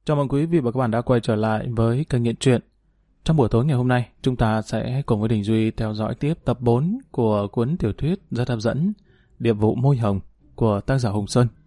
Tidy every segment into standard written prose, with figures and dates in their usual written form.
Chào mừng quý vị và các bạn đã quay trở lại với kênh Nghiện Truyện. Trong buổi tối ngày hôm nay, chúng ta sẽ cùng với Đình Duy theo dõi tiếp tập 4 của cuốn tiểu thuyết rất hấp dẫn Điệp vụ môi hồng của tác giả Hùng Sơn.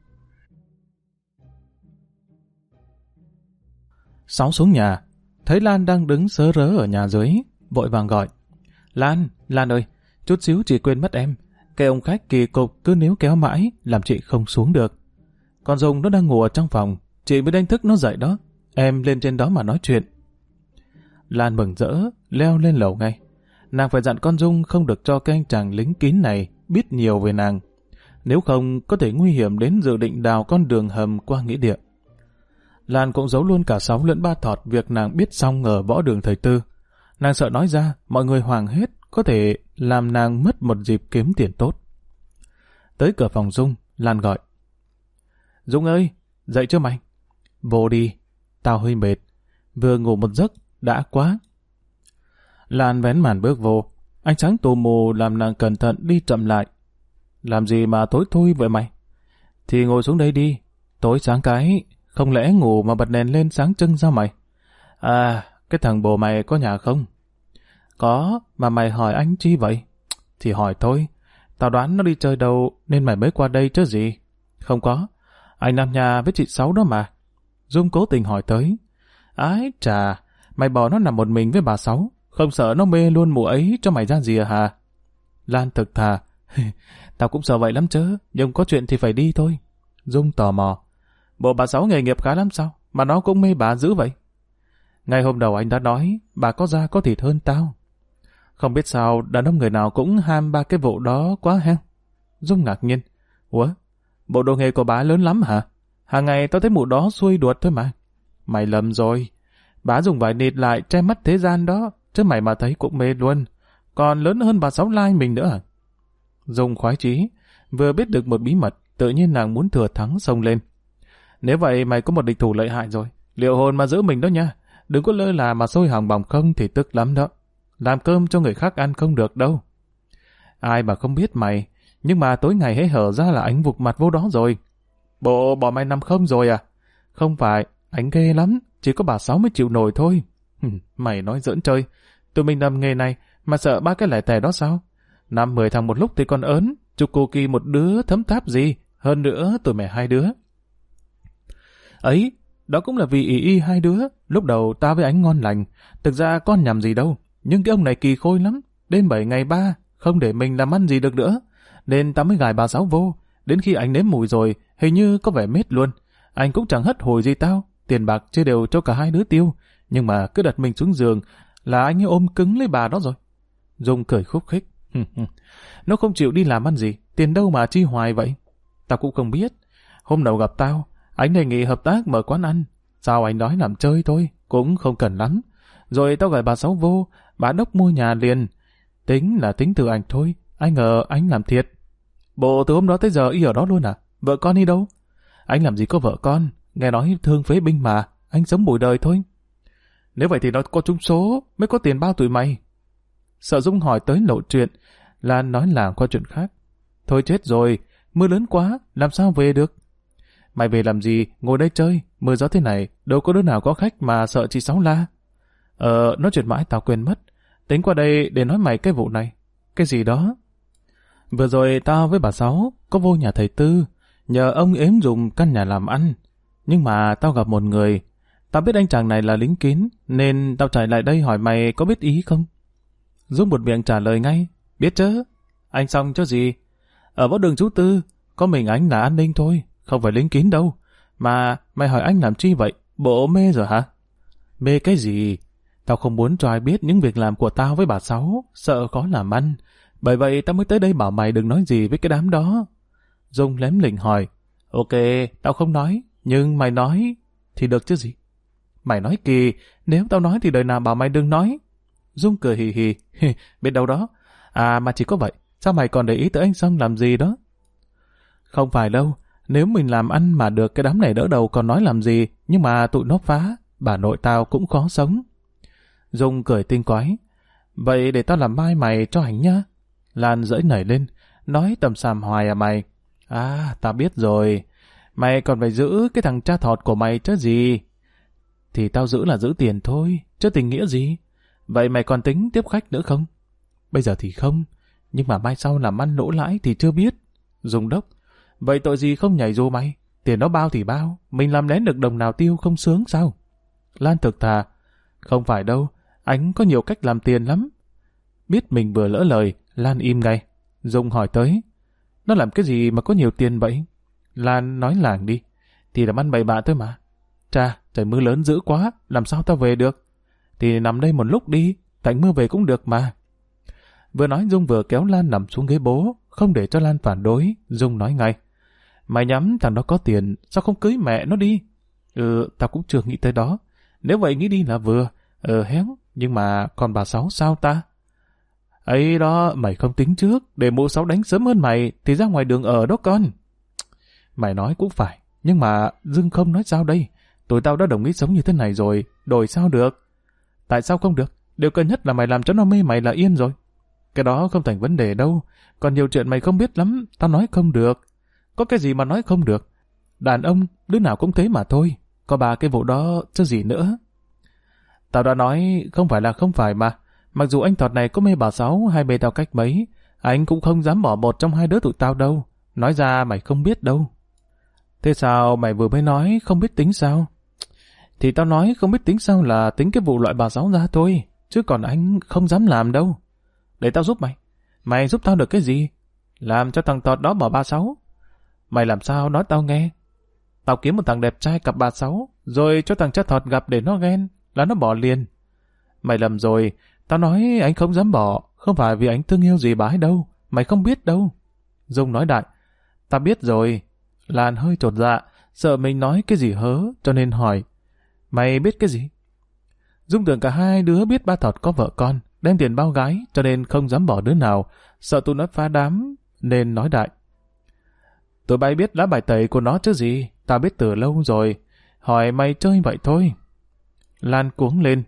Sáu xuống nhà, thấy Lan đang đứng sớ rớ ở nhà dưới, vội vàng gọi. Lan ơi, chút xíu chị quên mất em. Cái ông khách kỳ cục cứ níu kéo mãi, làm chị không xuống được. Con Dung nó đang ngủ ở trong phòng, chị mới đánh thức nó dậy đó. Em lên trên đó mà nói chuyện. Lan mừng rỡ, leo lên lầu ngay. Nàng phải dặn con Dung không được cho cái anh chàng lính kín này biết nhiều về nàng. Nếu không, có thể nguy hiểm đến dự định đào con đường hầm qua nghĩa địa. Lan cũng giấu luôn cả Sáu lẫn Ba Thọt việc nàng biết xong ở võ đường thầy Tư. Nàng sợ nói ra, mọi người hoảng hết, có thể làm nàng mất một dịp kiếm tiền tốt. Tới cửa phòng Dung, Lan gọi. Dung ơi, dậy chưa mày? Vô đi, tao hơi mệt. Vừa ngủ một giấc, đã quá. Lan vén màn bước vô. Ánh sáng tù mù làm nàng cẩn thận đi chậm lại. Làm gì mà tối thui vậy mày? Thì ngồi xuống đây đi. Tối sáng cái, không lẽ ngủ mà bật đèn lên sáng trưng sao mày? À, cái thằng bồ mày có nhà không? Có, mà mày hỏi anh chi vậy? Thì hỏi thôi. Tao đoán nó đi chơi đâu nên mày mới qua đây chứ gì. Không có. Anh làm nhà với chị Sáu đó mà. Dung cố tình hỏi tới. Ái chà, mày bỏ nó nằm một mình với bà Sáu, không sợ nó mê luôn mụ ấy cho mày ra gì à hả? Lan thực thà. Tao cũng sợ vậy lắm chứ, nhưng có chuyện thì phải đi thôi. Dung tò mò. Bộ bà Sáu nghề nghiệp khá lắm sao, mà nó cũng mê bà dữ vậy? Ngày hôm đầu anh đã nói, bà có da có thịt hơn tao. Không biết sao đàn ông người nào cũng ham ba cái vụ đó quá ha. Dung ngạc nhiên. Ủa, bộ đồ nghề của bà lớn lắm hả? Hàng ngày tao thấy mụ đó xuôi đuột thôi mà. Mày lầm rồi. Bà dùng vải nịt lại che mắt thế gian đó, chứ mày mà thấy cũng mê luôn. Còn lớn hơn bà Sáu Lai mình nữa à? Dung khoái chí, vừa biết được một bí mật, tự nhiên nàng muốn thừa thắng xông lên. Nếu vậy mày có một địch thủ lợi hại rồi. Liệu hồn mà giữ mình đó nha. Đừng có lơ là mà sôi hàng bỏng không thì tức lắm đó. Làm cơm cho người khác ăn không được đâu. Ai mà không biết mày, nhưng mà tối ngày hễ hở ra là anh vụt mặt vô đó rồi. Bộ bỏ mày nằm không rồi à? Không phải, anh ghê lắm, chỉ có bà Sáu mới chịu nổi thôi. Mày nói giỡn chơi, tụi mình làm nghề này mà sợ ba cái lẻ tẻ đó sao? 5-10 thằng một lúc thì còn ớn, chục cô kỳ một đứa thấm tháp gì, hơn nữa tụi mày 2 đứa. Ấy, đó cũng là vì y 2 đứa, lúc đầu ta với anh ngon lành, thực ra con nhầm gì đâu, nhưng cái ông này kỳ khôi lắm, đêm 7 ngày 3, không để mình làm ăn gì được nữa, nên ta mới gài bà Sáu vô. Đến khi anh nếm mùi rồi, hình như có vẻ mết luôn. Anh cũng chẳng hất hồi gì tao, tiền bạc chia đều cho cả 2 đứa tiêu. Nhưng mà cứ đặt mình xuống giường là anh ấy ôm cứng lấy bà đó rồi. Dung cười khúc khích. Nó không chịu đi làm ăn gì, tiền đâu mà chi hoài vậy? Tao cũng không biết. Hôm đầu gặp tao, anh đề nghị hợp tác mở quán ăn. Sao anh nói làm chơi thôi, cũng không cần lắm. Rồi tao gọi bà Sáu vô, bà đốc mua nhà liền. Tính là tính từ anh thôi, anh ngờ anh làm thiệt. Bộ từ hôm đó tới giờ y ở đó luôn à? Vợ con đi đâu? Anh làm gì có vợ con, nghe nói thương phế binh mà, anh sống bụi đời thôi. Nếu vậy thì nó có trúng số, mới có tiền bao tụi mày. Sợ Dung hỏi tới lộ chuyện, Lan nói làng qua chuyện khác. Thôi chết rồi, mưa lớn quá, làm sao về được? Mày về làm gì, ngồi đây chơi, mưa gió thế này, đâu có đứa nào có khách mà sợ chị Sáu la. Nói chuyện mãi tao quên mất, tính qua đây để nói mày cái vụ này. Cái gì đó? Vừa rồi tao với bà Sáu có vô nhà thầy Tư, nhờ ông ếm dùng căn nhà làm ăn. Nhưng mà tao gặp một người, tao biết anh chàng này là lính kín, nên tao chạy lại đây hỏi mày có biết ý không? Dung một miệng trả lời ngay, biết chứ, anh xong cho gì? Ở võ đường chú Tư, có mình anh là an ninh thôi, không phải lính kín đâu. Mà mày hỏi anh làm chi vậy, bộ mê rồi hả? Mê cái gì? Tao không muốn cho ai biết những việc làm của tao với bà Sáu, sợ khó làm ăn. Bởi vậy tao mới tới đây bảo mày đừng nói gì với cái đám đó. Dung lém lỉnh hỏi, ok, tao không nói, nhưng mày nói thì được chứ gì? Mày nói kỳ, nếu tao nói thì đời nào bảo mày đừng nói. Dung cười hì hì, biết đâu đó. À mà chỉ có vậy, sao mày còn để ý tới anh Sâm làm gì đó? Không phải đâu, nếu mình làm ăn mà được cái đám này đỡ đầu còn nói làm gì, nhưng mà tụi nó phá, bà nội tao cũng khó sống. Dung cười tinh quái, vậy để tao làm mai mày cho hành nhá. Lan giỡn nảy lên, nói tầm xàm hoài à mày. À, tao biết rồi, mày còn phải giữ cái thằng cha thọt của mày chứ gì. thì tao giữ là giữ tiền thôi, chứ tình nghĩa gì. Vậy mày còn tính tiếp khách nữa không? Bây giờ thì không, nhưng mà mai sau làm ăn lỗ lãi thì chưa biết. Dung đốc, vậy tội gì không nhảy dù mày? Tiền nó bao thì bao, mình làm lén được đồng nào tiêu không sướng sao? Lan thực thà, không phải đâu, anh có nhiều cách làm tiền lắm. Biết mình vừa lỡ lời, Lan im ngay. Dung hỏi tới, nó làm cái gì mà có nhiều tiền vậy? Lan nói làng đi, thì làm ăn bậy bạ thôi mà. Chà, trời mưa lớn dữ quá, làm sao tao về được? Thì nằm đây một lúc đi, tạnh mưa về cũng được mà. Vừa nói Dung vừa kéo Lan nằm xuống ghế bố, không để cho Lan phản đối. Dung nói ngay, mày nhắm thằng đó có tiền, sao không cưới mẹ nó đi? Tao cũng chưa nghĩ tới đó. Nếu vậy nghĩ đi là vừa. Héo, nhưng mà còn bà Sáu sao ta? Ấy đó, mày không tính trước, để mụ Sáu đánh sớm hơn mày, thì ra ngoài đường ở đó con. Mày nói cũng phải, nhưng mà Dương không nói sao đây? Tụi tao đã đồng ý sống như thế này rồi, đổi sao được? Tại sao không được? Điều cần nhất là mày làm cho nó mê mày là yên rồi. Cái đó không thành vấn đề đâu, còn nhiều chuyện mày không biết lắm, tao nói không được. Có cái gì mà nói không được? Đàn ông, đứa nào cũng thế mà thôi, có ba cái vụ đó chứ gì nữa. Tao đã nói không phải là không phải mà, mặc dù anh Thọt này có mê bà Sáu hay mê tao cách mấy, anh cũng không dám bỏ một trong hai đứa tụi tao đâu, nói ra mày không biết đâu. Thế sao mày vừa mới nói không biết tính sao? Thì tao nói không biết tính sao là tính cái vụ loại bà Sáu ra thôi, chứ còn anh không dám làm đâu. Để tao giúp mày. Mày giúp tao được cái gì? Làm cho thằng Thọt đó bỏ bà Sáu. Mày làm sao nói tao nghe? Tao kiếm một thằng đẹp trai cặp bà Sáu, rồi cho thằng cha Thọt gặp để nó ghen, là nó bỏ liền. Mày lầm rồi, tao nói anh không dám bỏ, không phải vì anh thương yêu gì bà ấy đâu, mày không biết đâu. Dung nói đại, tao biết rồi. Lan hơi chột dạ, sợ mình nói cái gì hớ, cho nên hỏi, mày biết cái gì? Dung tưởng cả hai đứa biết ba Thọt có vợ con, đem tiền bao gái, cho nên không dám bỏ đứa nào, sợ tụi nó phá đám, nên nói đại. Tụi bay biết lá bài tẩy của nó chứ gì, tao biết từ lâu rồi, hỏi mày chơi vậy thôi. Lan cuống lên.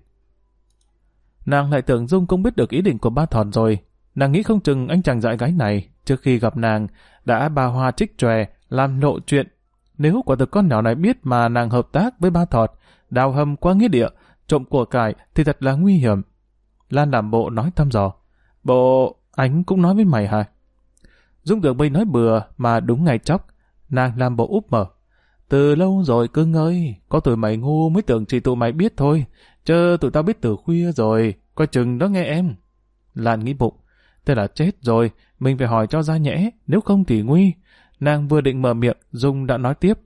Nàng lại tưởng Dung cũng biết được ý định của ba Thọt rồi, nàng nghĩ không chừng anh chàng dại gái này, trước khi gặp nàng, đã ba hoa trích tròe, làm lộ chuyện. Nếu quả thực con nhỏ này biết mà nàng hợp tác với ba Thọt, đào hầm qua nghĩa địa, trộm của cải thì thật là nguy hiểm. Lan làm bộ nói thăm dò. Bộ, anh cũng nói với mày hả? Dung tưởng mình nói bừa mà đúng ngày chóc. Nàng làm bộ úp mở. Từ lâu rồi cưng ơi, có tụi mày ngu mới tưởng chỉ tụi mày biết thôi. Chứ tụi tao biết từ khuya rồi, coi chừng đó nghe em. Lan nghĩ bụng. Thế là chết rồi, mình phải hỏi cho ra nhẽ, nếu không thì nguy. Nàng vừa định mở miệng, Dung đã nói tiếp.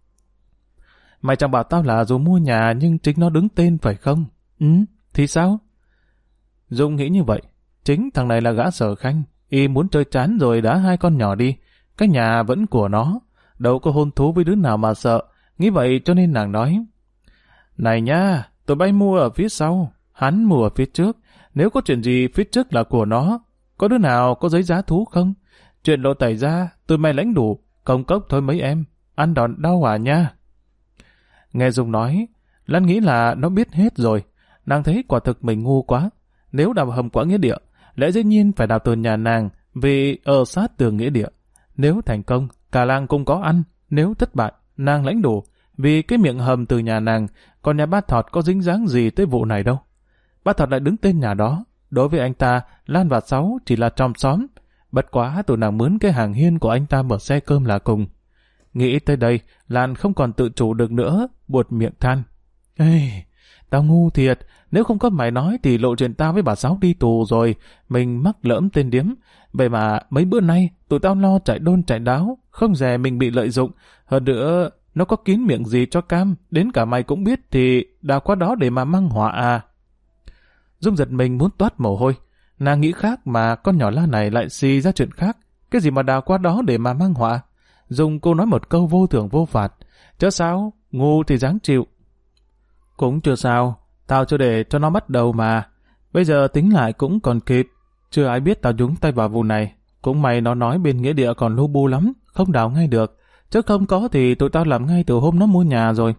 Mày chẳng bảo tao là dù mua nhà nhưng chính nó đứng tên phải không? Thì sao? Dung nghĩ như vậy. Chính thằng này là gã Sở Khanh. Y muốn chơi chán rồi đá hai con nhỏ đi. Cái nhà vẫn của nó. Đâu có hôn thú với đứa nào mà sợ. Nghĩ vậy cho nên nàng nói. Này nha, tụi bay mua ở phía sau. Hắn mua ở phía trước. Nếu có chuyện gì phía trước là của nó. Có đứa nào có giấy giá thú không? Chuyện lộ tẩy ra, tụi mày lãnh đủ. Công cốc thôi mấy em. Ăn đòn đau à nha. Nghe Dung nói, Lan nghĩ là nó biết hết rồi. Nàng thấy quả thực mình ngu quá. Nếu đào hầm quả nghĩa địa, lẽ dĩ nhiên phải đào từ nhà nàng, vì ở sát tường nghĩa địa. Nếu thành công, cả làng cũng có ăn. Nếu thất bại, nàng lãnh đủ, vì cái miệng hầm từ nhà nàng, còn nhà ba Thọt có dính dáng gì tới vụ này đâu. Ba Thọt lại đứng tên nhà đó. Đối với anh ta, Lan và Sáu chỉ là trong xóm. Bất quá tụi nàng mướn cái hàng hiên của anh ta mở xe cơm là cùng. Nghĩ tới đây, Lan không còn tự chủ được nữa, buột miệng than. Ê, tao ngu thiệt, nếu không có mày nói thì lộ chuyện tao với bà Sáu đi tù rồi, mình mắc lỡm tên điếm. Vậy mà mấy bữa nay, tụi tao lo chạy đôn chạy đáo, không dè mình bị lợi dụng. Hơn nữa, nó có kín miệng gì cho cam, đến cả mày cũng biết thì đào qua đó để mà mang họa à. Dung giật mình muốn toát mồ hôi. Nàng nghĩ khác mà con nhỏ La này lại xì ra chuyện khác. Cái gì mà đào qua đó để mà mang họa? Dung cô nói một câu vô thưởng vô phạt. Chớ sao, ngu thì dáng chịu. Cũng chưa sao, tao chưa để cho nó bắt đầu mà. Bây giờ tính lại cũng còn kịp. Chưa ai biết tao nhúng tay vào vụ này. Cũng may nó nói bên nghĩa địa còn lu bu lắm, không đào ngay được. Chứ không có thì tụi tao làm ngay từ hôm nó mua nhà rồi.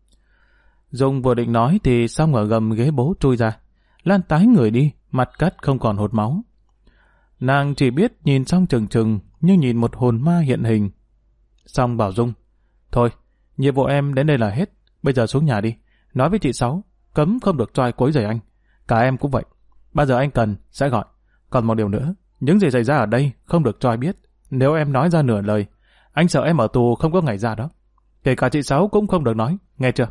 Dung vừa định nói thì xong ở gầm ghế bố trôi ra. Lan tái người đi, mặt cắt không còn hột máu. Nàng chỉ biết nhìn xong chừng chừng như nhìn một hồn ma hiện hình. Xong bảo Dung, thôi, nhiệm vụ em đến đây là hết, bây giờ xuống nhà đi. Nói với chị Sáu, cấm không được cho ai quấy rầy anh. Cả em cũng vậy. Bao giờ anh cần, sẽ gọi. Còn một điều nữa, những gì xảy ra ở đây không được cho ai biết. Nếu em nói ra nửa lời, anh sợ em ở tù không có ngày ra đó. Kể cả chị Sáu cũng không được nói, nghe chưa?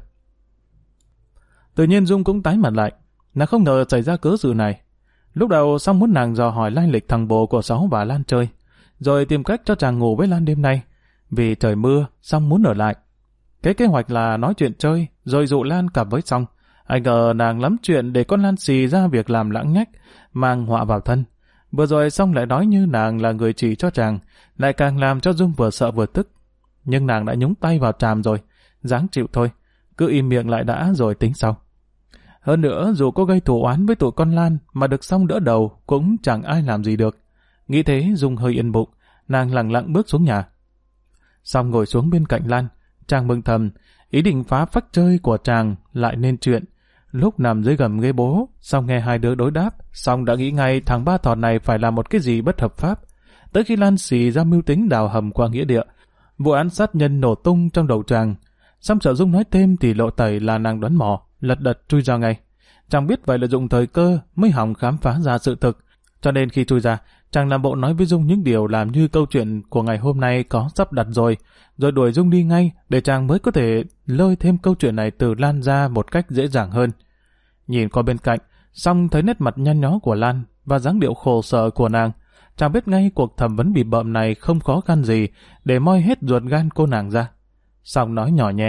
Tự nhiên Dung cũng tái mặt lại. Nàng không ngờ xảy ra cớ sự này. Lúc đầu Song muốn nàng dò hỏi lai lịch thằng bồ của Sáu và Lan chơi, rồi tìm cách cho chàng ngủ với Lan đêm nay. Vì trời mưa, Song muốn ở lại. Cái kế hoạch là nói chuyện chơi, rồi dụ Lan cặp với Song. Anh ngờ nàng lắm chuyện để con Lan xì ra việc làm lãng nhách, mang họa vào thân. Vừa rồi Song lại nói như nàng là người chỉ cho chàng, lại càng làm cho Dung vừa sợ vừa tức. Nhưng nàng đã nhúng tay vào tràm rồi, ráng chịu thôi, cứ im miệng lại đã rồi tính sau. Hơn nữa, dù có gây thù oán với tụi con Lan mà được Song đỡ đầu, cũng chẳng ai làm gì được. Nghĩ thế, Dung hơi yên bụng, nàng lặng lặng bước xuống nhà. Song ngồi xuống bên cạnh Lan, chàng mừng thầm, ý định phá phách chơi của chàng lại nên chuyện. Lúc nằm dưới gầm ghế bố, Song nghe hai đứa đối đáp, Song đã nghĩ ngay thằng Ba Thọt này phải làm một cái gì bất hợp pháp. Tới khi Lan xì ra mưu tính đào hầm qua nghĩa địa, vụ án sát nhân nổ tung trong đầu chàng. Song sợ Dung nói thêm thì lộ tẩy là nàng đoán mò, lật đật chui ra ngay. Chàng biết vậy là dụng thời cơ mới hòng khám phá ra sự thực, cho nên khi chui ra, chàng làm bộ nói với Dung những điều làm như câu chuyện của ngày hôm nay có sắp đặt rồi đuổi Dung đi ngay để chàng mới có thể lôi thêm câu chuyện này từ Lan ra một cách dễ dàng hơn. Nhìn qua bên cạnh, Song thấy nét mặt nhăn nhó của Lan và dáng điệu khổ sở của nàng, chàng biết ngay cuộc thẩm vấn bị bợm này không khó khăn gì để moi hết ruột gan cô nàng ra. Song nói nhỏ nhẹ: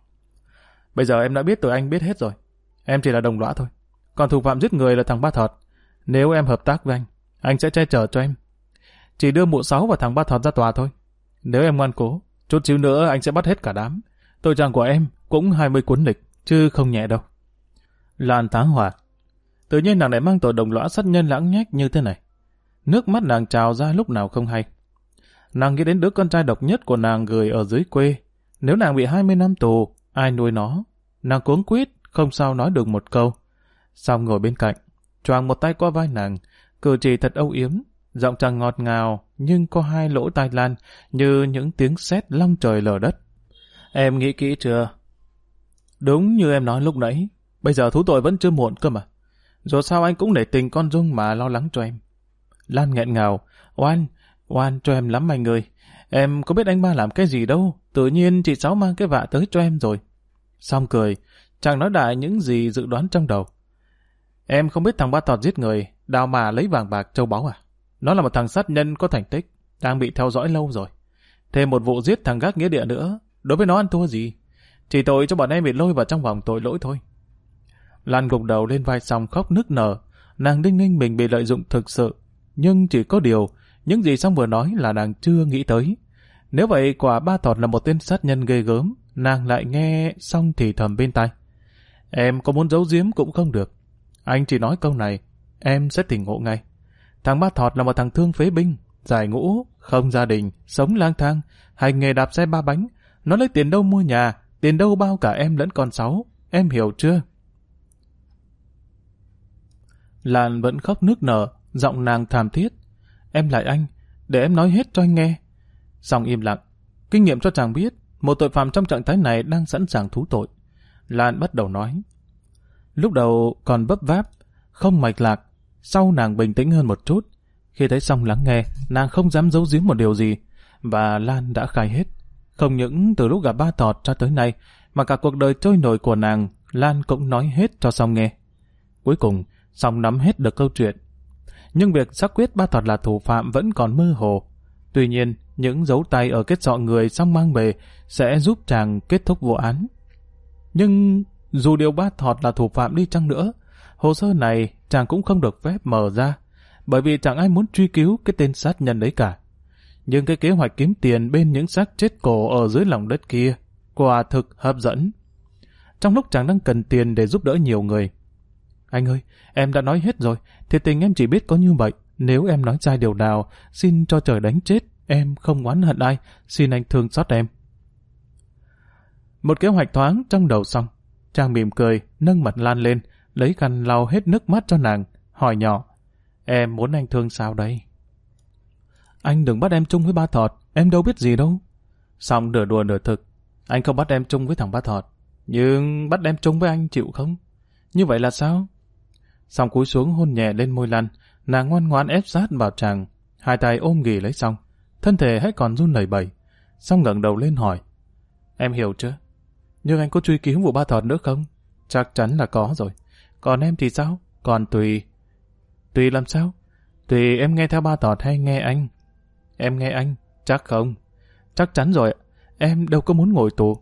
Bây giờ em đã biết tụi anh biết hết rồi. Em chỉ là đồng lõa thôi. Còn thủ phạm giết người là thằng Ba Thọt. Nếu em hợp tác với anh sẽ che chở cho em. Chỉ đưa mụ Sáu và thằng Ba Thọt ra tòa thôi. Nếu em ngoan cố, chút xíu nữa anh sẽ bắt hết cả đám. Tội trạng của em cũng 20 cuốn lịch, chứ không nhẹ đâu. Lan tá hỏa. Tự nhiên nàng lại mang tội đồng lõa sát nhân lãng nhách như thế này. Nước mắt nàng trào ra lúc nào không hay. Nàng nghĩ đến đứa con trai độc nhất của nàng gửi ở dưới quê. Nếu nàng bị 20 năm tù, ai nuôi nó? Nàng cuống quýt, không sao nói được một câu. Xong ngồi bên cạnh, choàng một tay qua vai nàng, cử chỉ thật âu yếm, giọng chàng ngọt ngào, nhưng có hai lỗ tai Lan như những tiếng sét long trời lở đất. Em nghĩ kỹ chưa? Đúng như em nói lúc nãy, bây giờ thú tội vẫn chưa muộn cơ mà. Dù sao anh cũng để tình con Dung mà lo lắng cho em. Lan nghẹn ngào, oan cho em lắm anh ơi. Em có biết anh ba làm cái gì đâu, tự nhiên chị Sáu mang cái vạ tới cho em rồi. Xong cười, chàng nói đại những gì dự đoán trong đầu. Em không biết thằng Ba Thọt giết người, đào mà lấy vàng bạc châu báu à? Nó là một thằng sát nhân có thành tích, đang bị theo dõi lâu rồi. Thêm một vụ giết thằng gác nghĩa địa nữa, đối với nó ăn thua gì? Chỉ tội cho bọn em bị lôi vào trong vòng tội lỗi thôi. Lan gục đầu lên vai Song khóc nức nở, nàng đinh ninh mình bị lợi dụng thực sự. Nhưng chỉ có điều, những gì Song vừa nói là nàng chưa nghĩ tới. Nếu vậy quả Ba Thọt là một tên sát nhân ghê gớm, nàng lại nghe Song thì thầm bên tai. Em có muốn giấu giếm cũng không được. Anh chỉ nói câu này, em sẽ tỉnh ngộ ngay. Thằng Ba Thọt là một thằng thương phế binh, giải ngũ, không gia đình, sống lang thang, hành nghề đạp xe ba bánh. Nó lấy tiền đâu mua nhà, tiền đâu bao cả em lẫn con Sáu. Em hiểu chưa? Lan vẫn khóc nức nở, giọng nàng thảm thiết. Em lại anh, để em nói hết cho anh nghe. Song im lặng. Kinh nghiệm cho chàng biết, một tội phạm trong trạng thái này đang sẵn sàng thú tội. Lan bắt đầu nói. Lúc đầu còn vấp váp, không mạch lạc, sau nàng bình tĩnh hơn một chút. Khi thấy Song lắng nghe, nàng không dám giấu giếm một điều gì, và Lan đã khai hết. Không những từ lúc gặp Ba Thọt cho tới nay, mà cả cuộc đời trôi nổi của nàng, Lan cũng nói hết cho Song nghe. Cuối cùng, Song nắm hết được câu chuyện. Nhưng việc xác quyết Ba Thọt là thủ phạm vẫn còn mơ hồ. Tuy nhiên, những dấu tay ở kết sọ người Song mang về sẽ giúp chàng kết thúc vụ án. Nhưng dù điều Ba Thọt là thủ phạm đi chăng nữa, hồ sơ này chàng cũng không được phép mở ra, bởi vì chẳng ai muốn truy cứu cái tên sát nhân đấy cả. Nhưng cái kế hoạch kiếm tiền bên những xác chết cổ ở dưới lòng đất kia quả thực hấp dẫn. Trong lúc chàng đang cần tiền để giúp đỡ nhiều người. Anh ơi, em đã nói hết rồi, thiệt tình em chỉ biết có như vậy. Nếu em nói sai điều nào, xin cho trời đánh chết, em không oán hận ai, xin anh thương xót em. Một kế hoạch thoáng trong đầu xong, chàng mỉm cười, nâng mặt Lan lên, lấy khăn lau hết nước mắt cho nàng, hỏi nhỏ, em muốn anh thương sao đây? Anh đừng bắt em chung với Ba Thọt, em đâu biết gì đâu. Xong nửa đùa nửa thực, anh không bắt em chung với thằng Ba Thọt. Nhưng bắt em chung với anh chịu không? Như vậy là sao? Xong cúi xuống hôn nhẹ lên môi Lan, nàng ngoan ngoãn ép sát vào chàng, hai tay ôm ghì lấy Xong, thân thể hãy còn run lẩy bẩy. Xong ngẩng đầu lên hỏi, em hiểu chưa? Nhưng anh có truy cứu vụ Ba Thọt nữa không? Chắc chắn là có rồi. Còn em thì sao? Còn Tùy. Tùy làm sao? Tùy em nghe theo Ba Thọt hay nghe anh? Em nghe anh. Chắc không? Chắc chắn rồi. Em đâu có muốn ngồi tù.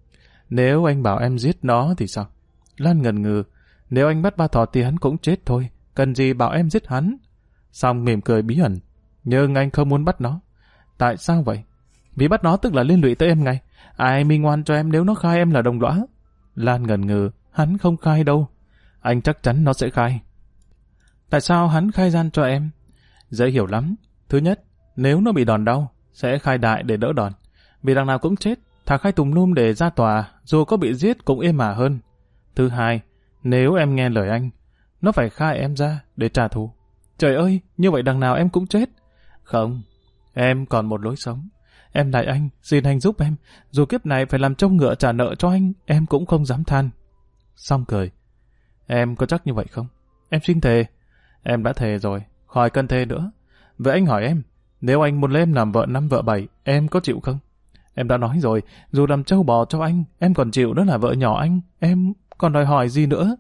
Nếu anh bảo em giết nó thì sao? Lan ngần ngừ. Nếu anh bắt Ba Thọt thì hắn cũng chết thôi. Cần gì bảo em giết hắn? Xong mỉm cười bí ẩn. Nhưng anh không muốn bắt nó. Tại sao vậy? Vì bắt nó tức là liên lụy tới em ngay. Ai minh oan cho em nếu nó khai em là đồng lõa? Lan ngần ngừ. Hắn không khai đâu. Anh chắc chắn nó sẽ khai. Tại sao hắn khai gian cho em? Dễ hiểu lắm. Thứ nhất, nếu nó bị đòn đau, sẽ khai đại để đỡ đòn. Vì đằng nào cũng chết, thà khai tùm lum để ra tòa, dù có bị giết cũng êm ả hơn. Thứ hai, nếu em nghe lời anh, nó phải khai em ra để trả thù. Trời ơi, như vậy đằng nào em cũng chết. Không, em còn một lối sống. Em lại anh, xin anh giúp em. Dù kiếp này phải làm trông ngựa trả nợ cho anh, em cũng không dám than. Xong cười. Em có chắc như vậy không? Em xin thề. Em đã thề rồi, khỏi cần thề nữa. Vậy anh hỏi em, nếu anh muốn lấy em làm vợ 5 vợ 7, em có chịu không? Em đã nói rồi, dù làm trâu bò cho anh, em còn chịu đó là vợ nhỏ anh, em còn đòi hỏi gì nữa?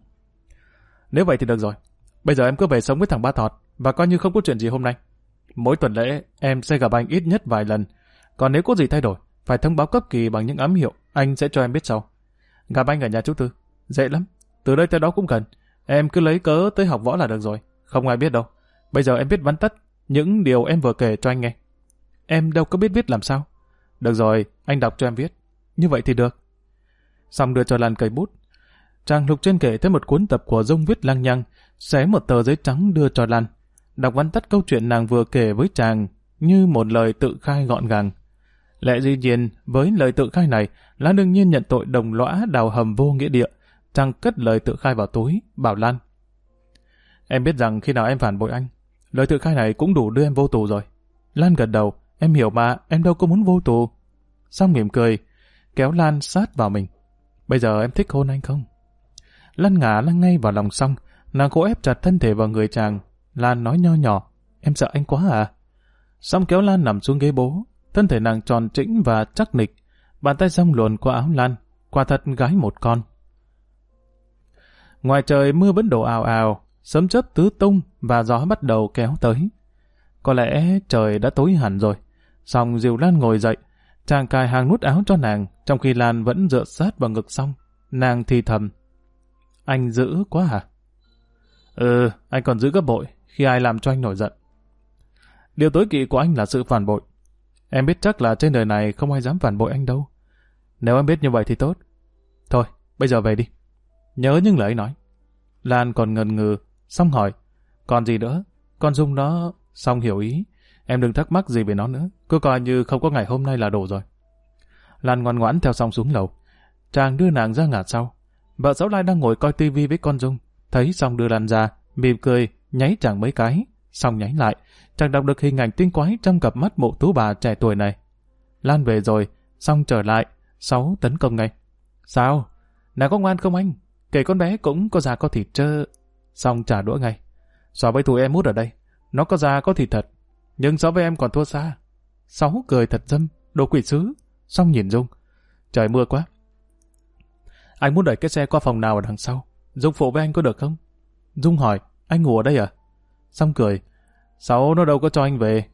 Nếu vậy thì được rồi. Bây giờ em cứ về sống với thằng Ba Thọt, và coi như không có chuyện gì hôm nay. Mỗi tuần lễ, em sẽ gặp anh ít nhất vài lần. Còn nếu có gì thay đổi, phải thông báo cấp kỳ bằng những ám hiệu, anh sẽ cho em biết sau. Gặp anh ở nhà chú Tư. Dễ lắm, từ đây tới đó cũng gần. Em cứ lấy cớ tới học võ là được rồi, không ai biết đâu. Bây giờ em biết vắn tắt những điều em vừa kể cho anh nghe. Em đâu có biết viết làm sao. Được rồi, anh đọc cho em viết. Như vậy thì được. Xong đưa cho Lan cây bút. Chàng lục trên kệ thấy một cuốn tập của Dung viết lăng nhăng, xé một tờ giấy trắng đưa cho Lan. Đọc vắn tắt câu chuyện nàng vừa kể với chàng như một lời tự khai gọn gàng. Lẽ dĩ nhiên, với lời tự khai này, Lan đương nhiên nhận tội đồng lõa đào hầm vô nghĩa địa. Chàng cất lời tự khai vào túi, bảo Lan. Em biết rằng khi nào em phản bội anh, lời tự khai này cũng đủ đưa em vô tù rồi. Lan gật đầu, em hiểu mà, em đâu có muốn vô tù. Xong mỉm cười, kéo Lan sát vào mình. Bây giờ em thích hôn anh không? Lan ngả lăn ngay vào lòng Xong, nàng cố ép chặt thân thể vào người chàng. Lan nói nho nhỏ, em sợ anh quá à? Xong kéo Lan nằm xuống ghế bố, thân thể nàng tròn trĩnh và chắc nịch, bàn tay Xong luồn qua áo Lan, quả thật gái một con. Ngoài trời mưa vẫn đổ ào ào, sấm chớp tứ tung và gió bắt đầu kéo tới. Có lẽ trời đã tối hẳn rồi. Xong dìu Lan ngồi dậy, chàng cài hàng nút áo cho nàng, trong khi Lan vẫn dựa sát vào ngực Xong. Nàng thì thầm, anh dữ quá hả? Ừ, anh còn dữ gấp bội khi ai làm cho anh nổi giận. Điều tối kỵ của anh là sự phản bội. Em biết chắc là trên đời này không ai dám phản bội anh đâu. Nếu em biết như vậy thì tốt. Thôi, bây giờ về đi. Nhớ những lời anh nói. Lan còn ngần ngừ, Xong hỏi, còn gì nữa? Con Dung nó... Xong hiểu ý. Em đừng thắc mắc gì về nó nữa. Cứ coi như không có ngày hôm nay là đủ rồi. Lan ngoan ngoãn theo Xong xuống lầu. Chàng đưa nàng ra ngả sau. Vợ Sáu Lai đang ngồi coi tivi với con Dung. Thấy Xong đưa Lan ra, mỉm cười, nháy chàng mấy cái. Xong nháy lại. Chàng đọc được hình ảnh tinh quái trong cặp mắt mụ tú bà trẻ tuổi này. Lan về rồi, Xong trở lại. Sáu tấn công ngay. Sao? Nàng có ngoan không anh? Kể con bé cũng có già có thịt chơ. Xong trả đũa ngay. So với tụi em út ở đây, nó có già có thịt thật, nhưng so với em còn thua xa. Sáu cười thật dâm, đồ quỷ sứ. Xong nhìn Dung. Trời mưa quá. Anh muốn đẩy cái xe qua phòng nào ở đằng sau. Dung phụ với anh có được không? Dung hỏi, anh ngủ ở đây à? Xong cười. Sáu nó đâu có cho anh về.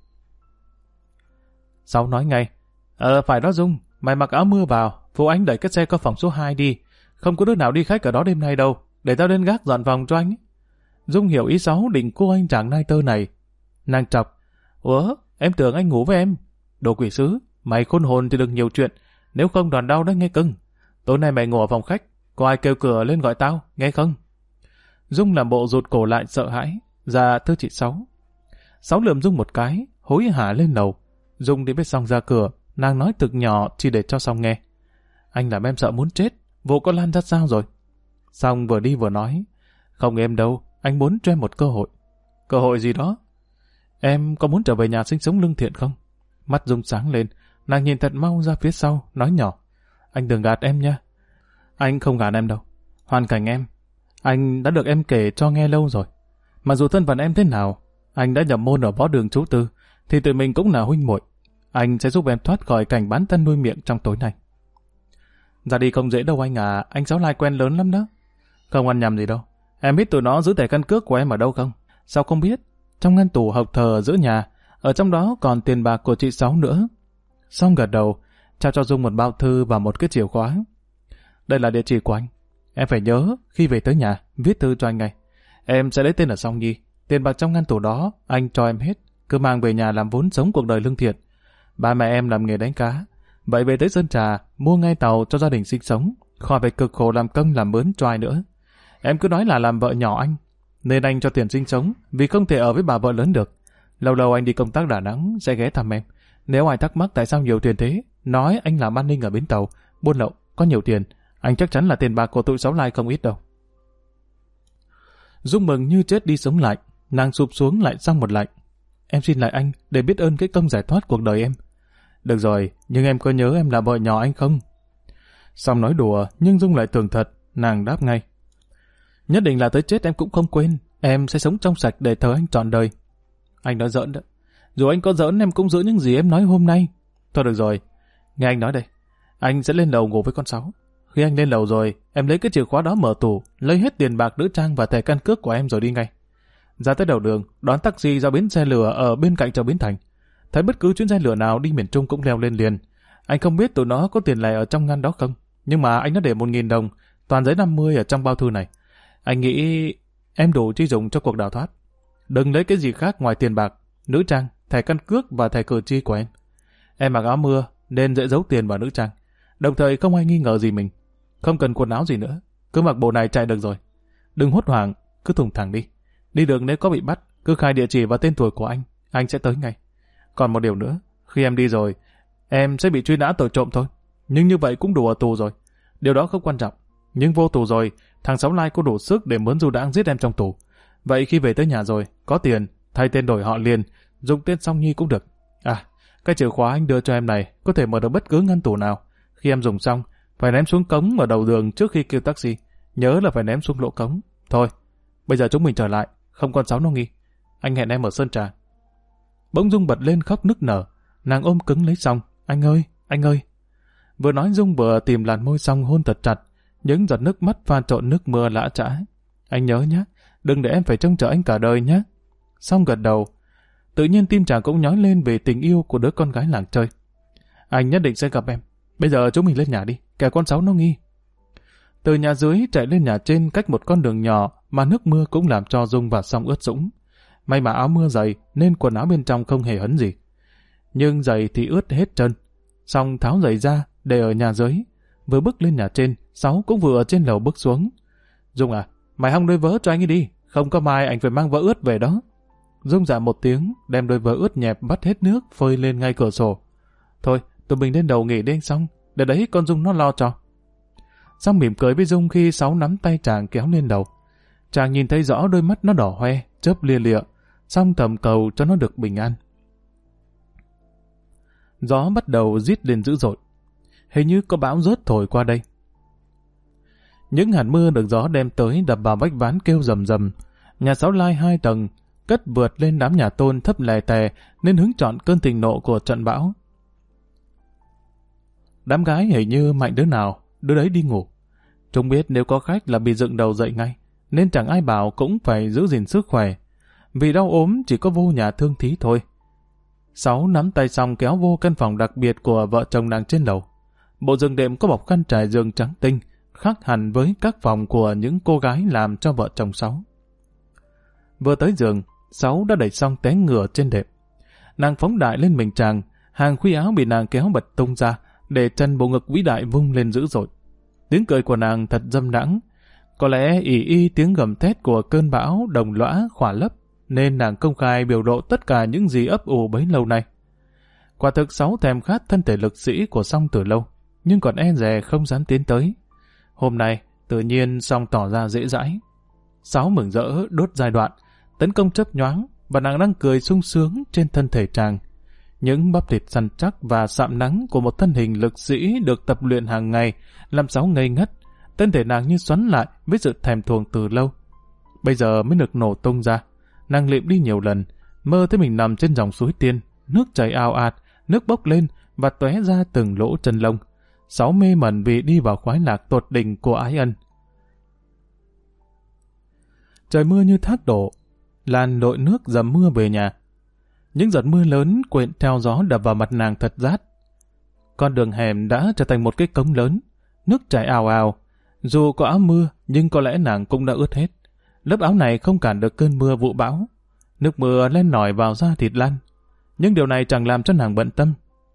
Sáu nói ngay, phải đó Dung, mày mặc áo mưa vào, phụ anh đẩy cái xe qua phòng số 2 đi. Không có đứa nào đi khách ở đó đêm nay đâu, để tao lên gác dọn phòng cho anh. Dung hiểu ý Sáu định cô anh chàng nai tơ này. Nàng chọc, ủa, em tưởng anh ngủ với em. Đồ quỷ sứ, mày khôn hồn thì đừng nhiều chuyện, nếu không đòn đau đó nghe cưng. Tối nay mày ngủ ở phòng khách, có ai kêu cửa lên gọi tao, nghe không? Dung làm bộ rụt cổ lại sợ hãi. Dạ thưa chị Sáu. Sáu lườm Dung một cái, hối hả lên lầu. Dung đi với Xong ra cửa, nàng nói thực nhỏ chỉ để cho Xong nghe. Anh làm em sợ muốn chết, vụ có Lan ra sao rồi? Xong vừa đi vừa nói, không em đâu, anh muốn cho em một cơ hội. Cơ hội gì đó? Em có muốn trở về nhà sinh sống lương thiện không? Mắt Dung sáng lên, nàng nhìn thật mau ra phía sau, nói nhỏ, anh đừng gạt em nha. Anh không gạt em đâu. Hoàn cảnh em, anh đã được em kể cho nghe lâu rồi. Mà dù thân phận em thế nào, anh đã nhập môn ở võ đường chú Tư, thì tụi mình cũng là huynh muội. Anh sẽ giúp em thoát khỏi cảnh bán thân nuôi miệng trong tối nay. Ra đi không dễ đâu anh à, anh Sáu Lai quen lớn lắm đó. Không ăn nhầm gì đâu. Em biết tụi nó giữ thẻ căn cước của em ở đâu không? Sao không biết? Trong ngăn tủ hộc thờ ở giữa nhà, ở trong đó còn tiền bạc của chị Sáu nữa. Xong gật đầu, trao cho Dung một bao thư và một cái chìa khóa. Đây là địa chỉ của anh. Em phải nhớ, khi về tới nhà, viết thư cho anh ngay. Em sẽ lấy tên là Song Nhi. Tiền bạc trong ngăn tủ đó, anh cho em hết. Cứ mang về nhà làm vốn sống cuộc đời lương thiện. Ba mẹ em làm nghề đánh cá. Vậy về tới Sơn Trà, mua ngay tàu cho gia đình sinh sống, khỏi phải cực khổ làm công làm mướn cho ai nữa. Em cứ nói là làm vợ nhỏ anh, nên anh cho tiền sinh sống, vì không thể ở với bà vợ lớn được. Lâu lâu anh đi công tác Đà Nẵng sẽ ghé thăm em. Nếu ai thắc mắc tại sao nhiều tiền thế, nói anh làm an ninh ở bến tàu, buôn lậu, có nhiều tiền. Anh chắc chắn là tiền bạc của tụi Sáu Lai không ít đâu. Dung mừng như chết đi sống lại, nàng sụp xuống lại xong một lạy. Em xin lại anh để biết ơn cái công giải thoát cuộc đời em. Được rồi, nhưng em có nhớ em là vợ nhỏ anh không? Xong nói đùa, nhưng Dung lại tưởng thật, nàng đáp ngay. Nhất định là tới chết em cũng không quên, em sẽ sống trong sạch để thờ anh trọn đời. Anh nói giỡn đó. Dù anh có giỡn em cũng giữ những gì em nói hôm nay. Thôi được rồi, nghe anh nói đây. Anh sẽ lên lầu ngủ với con Sáu. Khi anh lên lầu rồi, em lấy cái chìa khóa đó mở tủ, lấy hết tiền bạc nữ trang và thẻ căn cước của em rồi đi ngay. Ra tới đầu đường, đón taxi ra bến xe lửa ở bên cạnh chợ Bến Thành. Thấy bất cứ chuyến xe lửa nào đi miền Trung cũng leo lên liền. Anh không biết tụi nó có tiền lẻ ở trong ngăn đó không, nhưng mà anh đã để 1.000 đồng, toàn giấy 50 ở trong bao thư này. Anh nghĩ em đủ chi dùng cho cuộc đào thoát. Đừng lấy cái gì khác ngoài tiền bạc, nữ trang, thẻ căn cước và thẻ cử tri của em. Em mặc áo mưa nên dễ giấu tiền vào nữ trang, đồng thời không ai nghi ngờ gì mình. Không cần quần áo gì nữa, cứ mặc bộ này chạy được rồi. Đừng hốt hoảng, cứ thùng thẳng đi. Đi đường nếu có bị bắt, cứ khai địa chỉ và tên tuổi của anh sẽ tới ngay. Còn một điều nữa, khi em đi rồi, em sẽ bị truy nã tội trộm thôi. Nhưng như vậy cũng đủ ở tù rồi. Điều đó không quan trọng. Nhưng vô tù rồi, thằng Sáu Lai có đủ sức để mướn du đãng giết em trong tù. Vậy khi về tới nhà rồi, có tiền, thay tên đổi họ liền, dùng tên Song Nhi cũng được. À, cái chìa khóa anh đưa cho em này có thể mở được bất cứ ngăn tủ nào. Khi em dùng xong, phải ném xuống cống ở đầu đường trước khi kêu taxi. Nhớ là phải ném xuống lỗ cống. Thôi, bây giờ chúng mình trở lại, không còn Sáu nó nghi. Anh hẹn em ở Sơn Trà. Bỗng Dung bật lên khóc nức nở. Nàng ôm cứng lấy Song. Anh ơi, anh ơi. Vừa nói Dung vừa tìm làn môi Song hôn thật chặt. Những giọt nước mắt pha trộn nước mưa lã chã. Anh nhớ nhé, đừng để em phải trông chờ anh cả đời nhé. Song gật đầu. Tự nhiên tim chàng cũng nhói lên về tình yêu của đứa con gái làng chơi. Anh nhất định sẽ gặp em. Bây giờ chúng mình lên nhà đi, kẻo con Sáu nó nghi. Từ nhà dưới chạy lên nhà trên cách một con đường nhỏ mà nước mưa cũng làm cho Dung và Song ướt sũng. May mà áo mưa dày nên quần áo bên trong không hề hấn gì. Nhưng giày thì ướt hết trơn. Song tháo giày ra để ở nhà dưới. Vừa bước lên nhà trên, Sáu cũng vừa ở trên lầu bước xuống. Dung à, mày hong đôi vớ cho anh ấy đi, không có mai anh phải mang vớ ướt về đó. Dung dạ một tiếng, đem đôi vớ ướt nhẹp bắt hết nước phơi lên ngay cửa sổ. Thôi, tụi mình lên đầu nghỉ đi anh Song, để đấy con Dung nó lo cho. Song mỉm cười với Dung khi Sáu nắm tay chàng kéo lên đầu. Chàng nhìn thấy rõ đôi mắt nó đỏ hoe, chớp lia lịa, Song thầm cầu cho nó được bình an. Gió bắt đầu rít lên dữ dội. Hình như có bão rớt thổi qua đây. Những hạt mưa được gió đem tới đập vào vách ván kêu rầm rầm. Nhà Sáu Lai 2 tầng, cất vượt lên đám nhà Tôn thấp lè tè nên hứng chọn cơn thịnh nộ của trận bão. Đám gái hình như mạnh đứa nào, đứa đấy đi ngủ. Chúng biết nếu có khách là bị dựng đầu dậy ngay, nên chẳng ai bảo cũng phải giữ gìn sức khỏe. Vì đau ốm chỉ có vô nhà thương thí thôi. Sáu nắm tay xong kéo vô căn phòng đặc biệt của vợ chồng nàng trên lầu. Bộ giường đệm có bọc khăn trải giường trắng tinh, khác hẳn với các phòng của những cô gái làm cho vợ chồng Sáu. Vừa tới giường, Sáu đã đẩy xong té ngửa trên đệm. Nàng phóng đại lên mình chàng, hàng khuy áo bị nàng kéo bật tung ra, để chân bộ ngực vĩ đại vung lên dữ dội. Tiếng cười của nàng thật dâm đãng, có lẽ ỷ y tiếng gầm thét của cơn bão đồng lõa khỏa lấp, nên nàng công khai biểu lộ tất cả những gì ấp ủ bấy lâu nay. Quả thực Sáu thèm khát thân thể lực sĩ của Song từ lâu, nhưng còn e dè không dám tiến tới. Hôm nay, tự nhiên Song tỏ ra dễ dãi. Sáu mừng rỡ đốt giai đoạn, tấn công chớp nhoáng, và nàng đang cười sung sướng trên thân thể chàng. Những bắp thịt săn chắc và sạm nắng của một thân hình lực sĩ được tập luyện hàng ngày làm Sáu ngây ngất. thân thể nàng như xoắn lại với sự thèm thuồng từ lâu. Bây giờ mới được nổ tung ra. Nàng lịm đi nhiều lần, mơ thấy mình nằm trên dòng suối tiên, nước chảy ào ạt, nước bốc lên và tóe ra từng lỗ chân lông. Sáu mê mẩn vì đi vào khoái lạc tột đỉnh của ái ân. Trời mưa như thác đổ, Lan đội nước dầm mưa về nhà. Những giọt mưa lớn quện theo gió đập vào mặt nàng thật rát. Con đường hẻm đã trở thành một cái cống lớn, nước chảy ào ào. Dù có áo mưa, nhưng có lẽ nàng cũng đã ướt hết. Lớp áo này không cản được cơn mưa vụ bão. Nước mưa len lỏi vào da thịt Lan. Nhưng điều này chẳng làm cho nàng bận tâm.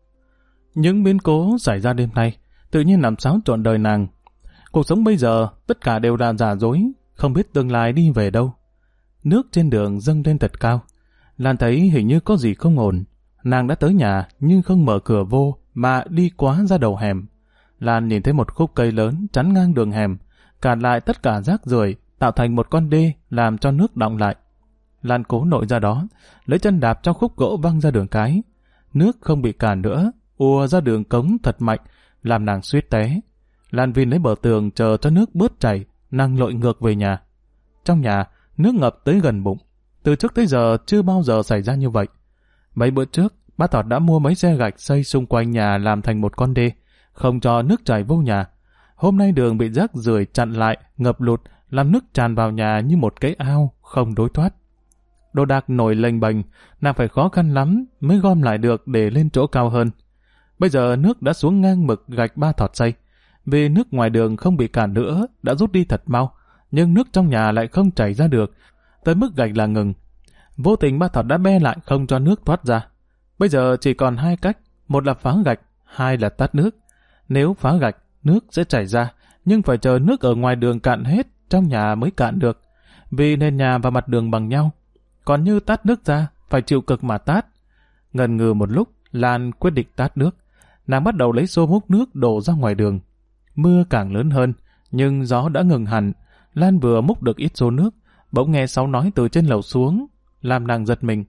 Những biến cố xảy ra đêm nay tự nhiên làm xáo trộn đời nàng. Cuộc sống bây giờ tất cả đều là giả dối, không biết tương lai đi về đâu. Nước trên đường dâng lên thật cao. Lan thấy hình như có gì không ổn. Nàng đã tới nhà nhưng không mở cửa vô mà đi quá ra đầu hẻm. Lan nhìn thấy một khúc cây lớn chắn ngang đường hẻm, cản lại tất cả rác rưởi, tạo thành một con đê làm cho nước đọng lại. Lan cố nội ra đó, lấy chân đạp trong khúc gỗ văng ra đường cái. Nước không bị cản nữa, ùa ra đường cống thật mạnh, làm nàng suýt té. Lan Vin lấy bờ tường chờ cho nước bớt chảy, nàng lội ngược về nhà. Trong nhà, nước ngập tới gần bụng. Từ trước tới giờ chưa bao giờ xảy ra như vậy. Mấy bữa trước, bác Thọt đã mua mấy xe gạch xây xung quanh nhà làm thành một con đê, không cho nước chảy vô nhà. Hôm nay đường bị rác rưởi chặn lại, ngập lụt, làm nước tràn vào nhà như một cái ao, không đối thoát. Đồ đạc nổi lềnh bềnh, nàng phải khó khăn lắm mới gom lại được để lên chỗ cao hơn. Bây giờ nước đã xuống ngang mực gạch ba Thọt xây. Vì nước ngoài đường không bị cản nữa, đã rút đi thật mau, nhưng nước trong nhà lại không chảy ra được, tới mức gạch là ngừng. Vô tình ba Thọt đã be lại không cho nước thoát ra. Bây giờ chỉ còn hai cách, một là phá gạch, hai là tắt nước. Nếu phá gạch, nước sẽ chảy ra, nhưng phải chờ nước ở ngoài đường cạn hết, trong nhà mới cạn được, vì nền nhà và mặt đường bằng nhau. Còn như tát nước ra, phải chịu cực mà tát. Ngần ngừ một lúc, Lan quyết định tát nước. Nàng bắt đầu lấy xô múc nước đổ ra ngoài đường. Mưa càng lớn hơn, nhưng gió đã ngừng hẳn. Lan vừa múc được ít xô nước, bỗng nghe Sáu nói từ trên lầu xuống, làm nàng giật mình.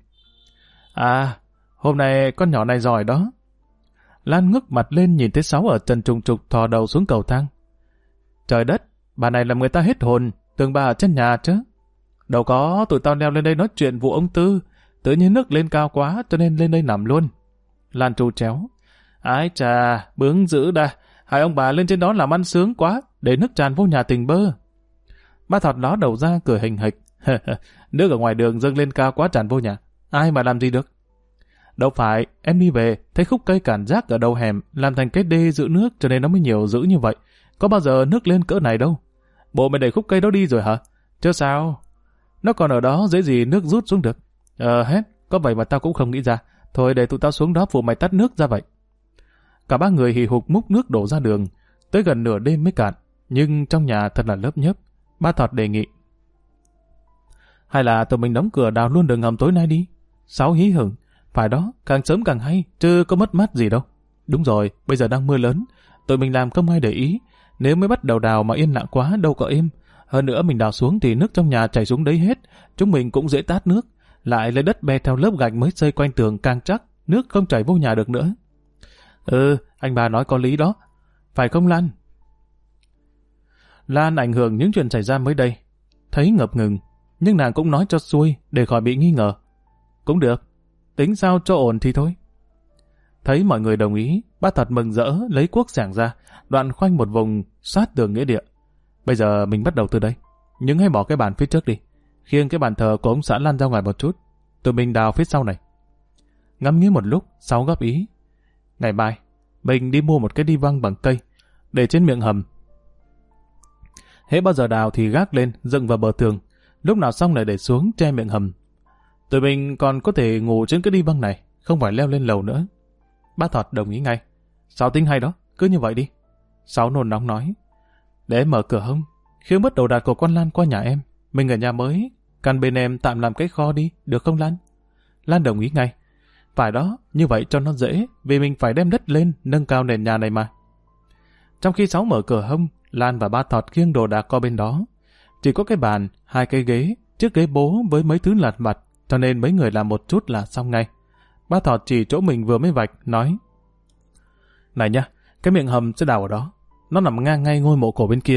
À, hôm nay con nhỏ này giỏi đó. Lan ngước mặt lên nhìn thấy Sáu ở trần trùng trục thò đầu xuống cầu thang. Trời đất, bà này làm người ta hết hồn, tưởng bà ở trên nhà chứ. Đâu có, tụi tao leo lên đây nói chuyện vụ ông Tư, tự nhiên nước lên cao quá cho nên lên đây nằm luôn. Lan trù chéo. Ái chà, bướng dữ đà, hai ông bà lên trên đó làm ăn sướng quá, để nước tràn vô nhà tình bơ. Ba Thọt ló đầu ra cười hình hịch. Nước ở ngoài đường dâng lên cao quá tràn vô nhà, ai mà làm gì được. Đâu phải, em đi về, thấy khúc cây cản rác ở đầu hẻm, làm thành cái đê giữ nước cho nên nó mới nhiều dữ như vậy. Có bao giờ nước lên cỡ này đâu. Bộ mày đẩy khúc cây đó đi rồi hả? Chứ sao? Nó còn ở đó dễ gì nước rút xuống được. Hết, có vậy mà tao cũng không nghĩ ra. Thôi để tụi tao xuống đó phụ mày tắt nước ra vậy. Cả ba người hì hục múc nước đổ ra đường, tới gần nửa đêm mới cạn, nhưng trong nhà thật là lớp nhớp. Ba Thọt đề nghị. Hay là tụi mình đóng cửa đào luôn đường hầm tối nay đi. Sáu hí hửng. Phải đó, càng sớm càng hay, chứ có mất mát gì đâu. Đúng rồi, bây giờ đang mưa lớn, tụi mình làm không ai để ý. Nếu mới bắt đầu đào mà yên lặng quá đâu có êm. Hơn nữa mình đào xuống thì nước trong nhà chảy xuống đấy hết, chúng mình cũng dễ tát nước. Lại lấy đất bè theo lớp gạch mới xây quanh tường càng chắc, nước không chảy vô nhà được nữa. Anh bà nói có lý đó. Phải không Lan? Lan ảnh hưởng những chuyện xảy ra mới đây. Thấy ngập ngừng, nhưng nàng cũng nói cho xuôi để khỏi bị nghi ngờ. Cũng được, tính sao cho ổn thì thôi. Thấy mọi người đồng ý, ba Thật mừng rỡ lấy cuốc xẻng ra, đoạn khoanh một vùng sát tường nghĩa địa. Bây giờ mình bắt đầu từ đây, nhưng hãy bỏ cái bàn phía trước đi, khiêng cái bàn thờ của ông xã Lan ra ngoài một chút, tụi mình đào phía sau này. Ngắm nghĩ một lúc, Sáu góp ý. Ngày mai, mình đi mua một cái đi văng bằng cây, để trên miệng hầm. Hễ bao giờ đào thì gác lên, dựng vào bờ tường, lúc nào xong lại để xuống che miệng hầm. Tụi mình còn có thể ngủ trên cái đi văng này, không phải leo lên lầu nữa. Bác Thọt đồng ý ngay. Sáu tính hay đó, cứ như vậy đi. Sáu nôn nóng nói. Để em mở cửa hông, khiêng mất đồ đạc của con Lan qua nhà em. Mình ở nhà mới, căn bên em tạm làm cái kho đi, được không Lan? Lan đồng ý ngay. Phải đó, như vậy cho nó dễ, vì mình phải đem đất lên, nâng cao nền nhà này mà. Trong khi Sáu mở cửa hông, Lan và ba Thọt khiêng đồ đạc qua bên đó. Chỉ có cái bàn, hai cái ghế, chiếc ghế bố với mấy thứ lặt vặt, cho nên mấy người làm một chút là xong ngay. Ba Thọt chỉ chỗ mình vừa mới vạch, nói. Này nha, cái miệng hầm sẽ đào ở đó. Nó nằm ngang ngay ngôi mộ cổ bên kia.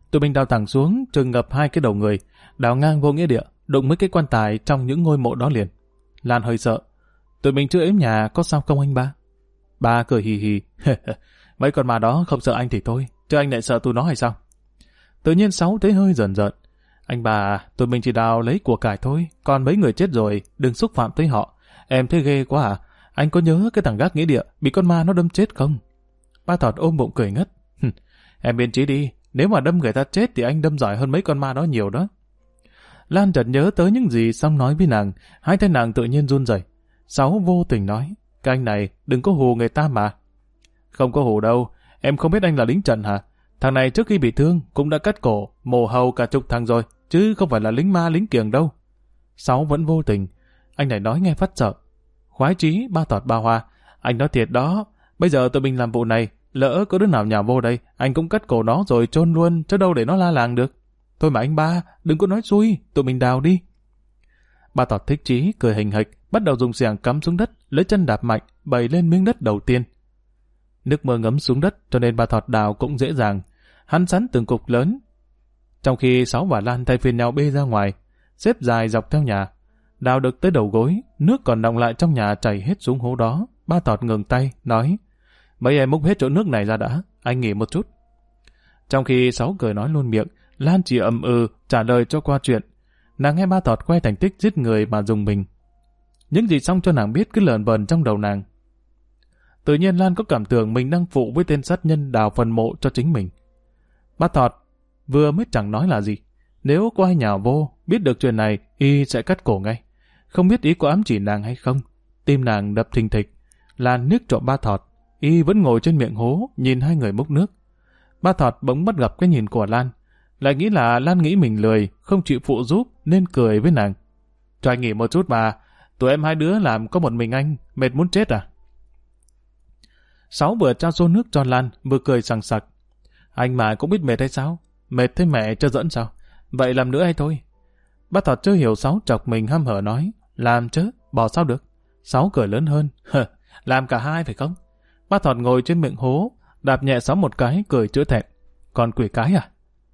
Tụi mình đào thẳng xuống, chừng ngập 2 cái đầu người, đào ngang vô nghĩa địa, đụng mấy cái quan tài trong những ngôi mộ đó liền. Lan hơi sợ. Tụi mình chưa ếm nhà, có sao không anh ba? Ba cười hì hì. Mấy con ma đó không sợ anh thì thôi, chứ anh lại sợ tụi nó hay sao? Tự nhiên Sáu thấy hơi rờn rợn. Anh bà, tụi mình chỉ đào lấy của cải thôi, còn mấy người chết rồi, đừng xúc phạm tới họ. Em thấy ghê quá à? Anh có nhớ cái thằng gác nghĩa địa bị con ma nó đâm chết không? Ba Thọt ôm bụng cười ngất. Em biên trí đi, nếu mà đâm người ta chết thì anh đâm giỏi hơn mấy con ma đó nhiều đó. Lan chợt nhớ tới những gì xong nói với nàng, hai tay nàng tự nhiên run rẩy. Sáu vô tình nói, cái anh này đừng có hù người ta mà. Không có hù đâu, em không biết anh là lính trận hả? Thằng này trước khi bị thương cũng đã cắt cổ, mổ hầu cả chục thằng rồi, chứ không phải là lính ma lính kiềng đâu. Sáu vẫn vô tình, anh này nói nghe phát sợ. Khoái chí Ba Thọt ba hoa, anh nói thiệt đó, bây giờ tụi mình làm vụ này, lỡ có đứa nào nhào vô đây, anh cũng cắt cổ nó rồi chôn luôn, chứ đâu để nó la làng được. Thôi mà anh ba, đừng có nói xui, tụi mình đào đi. Ba Thọt thích chí, cười hình hịch, bắt đầu dùng xẻng cắm xuống đất, lấy chân đạp mạnh, bày lên miếng đất đầu tiên. Nước mưa ngấm xuống đất cho nên Ba Thọt đào cũng dễ dàng. Hắn sắn từng cục lớn. Trong khi Sáu và Lan thay phiên nhau bê ra ngoài, xếp dài dọc theo nhà. Đào được tới đầu gối, nước còn đọng lại trong nhà chảy hết xuống hố đó. Ba Thọt ngừng tay, nói, mấy em múc hết chỗ nước này ra đã, anh nghỉ một chút. Trong khi Sáu cười nói luôn miệng, Lan chỉ ậm ừ trả lời cho qua chuyện. Nàng nghe Ba Thọt khoe thành tích giết người mà dùng mình. Những gì xong cho nàng biết cứ lờn vờn trong đầu nàng. Tự nhiên Lan có cảm tưởng mình đang phụ với tên sát nhân đào phần mộ cho chính mình. Ba Thọt vừa mới chẳng nói là gì. Nếu có ai nhào vô, biết được chuyện này, y sẽ cắt cổ ngay. Không biết ý có ám chỉ nàng hay không. Tim nàng đập thình thịch. Lan nước trộm Ba Thọt. Y vẫn ngồi trên miệng hố, nhìn hai người múc nước. Ba Thọt bỗng bắt gặp cái nhìn của Lan. Lại nghĩ là Lan nghĩ mình lười, không chịu phụ giúp, nên cười với nàng. Cho anh nghỉ một chút mà. Tụi em hai đứa làm có một mình anh, mệt muốn chết à? Sáu vừa trao xô nước cho Lan, vừa cười sằng sặc. Anh mà cũng biết mệt hay sao? Mệt thế mẹ cho dẫn sao? Vậy làm nữa hay thôi? Ba Thọt chưa hiểu Sáu chọc mình hăm hở nói. Làm chứ, bỏ sao được? Sáu cười lớn hơn. Làm cả hai phải không? Ba Thọt ngồi trên miệng hố, đạp nhẹ Sáu một cái, cười chữa thẹn. Còn quỷ cái à?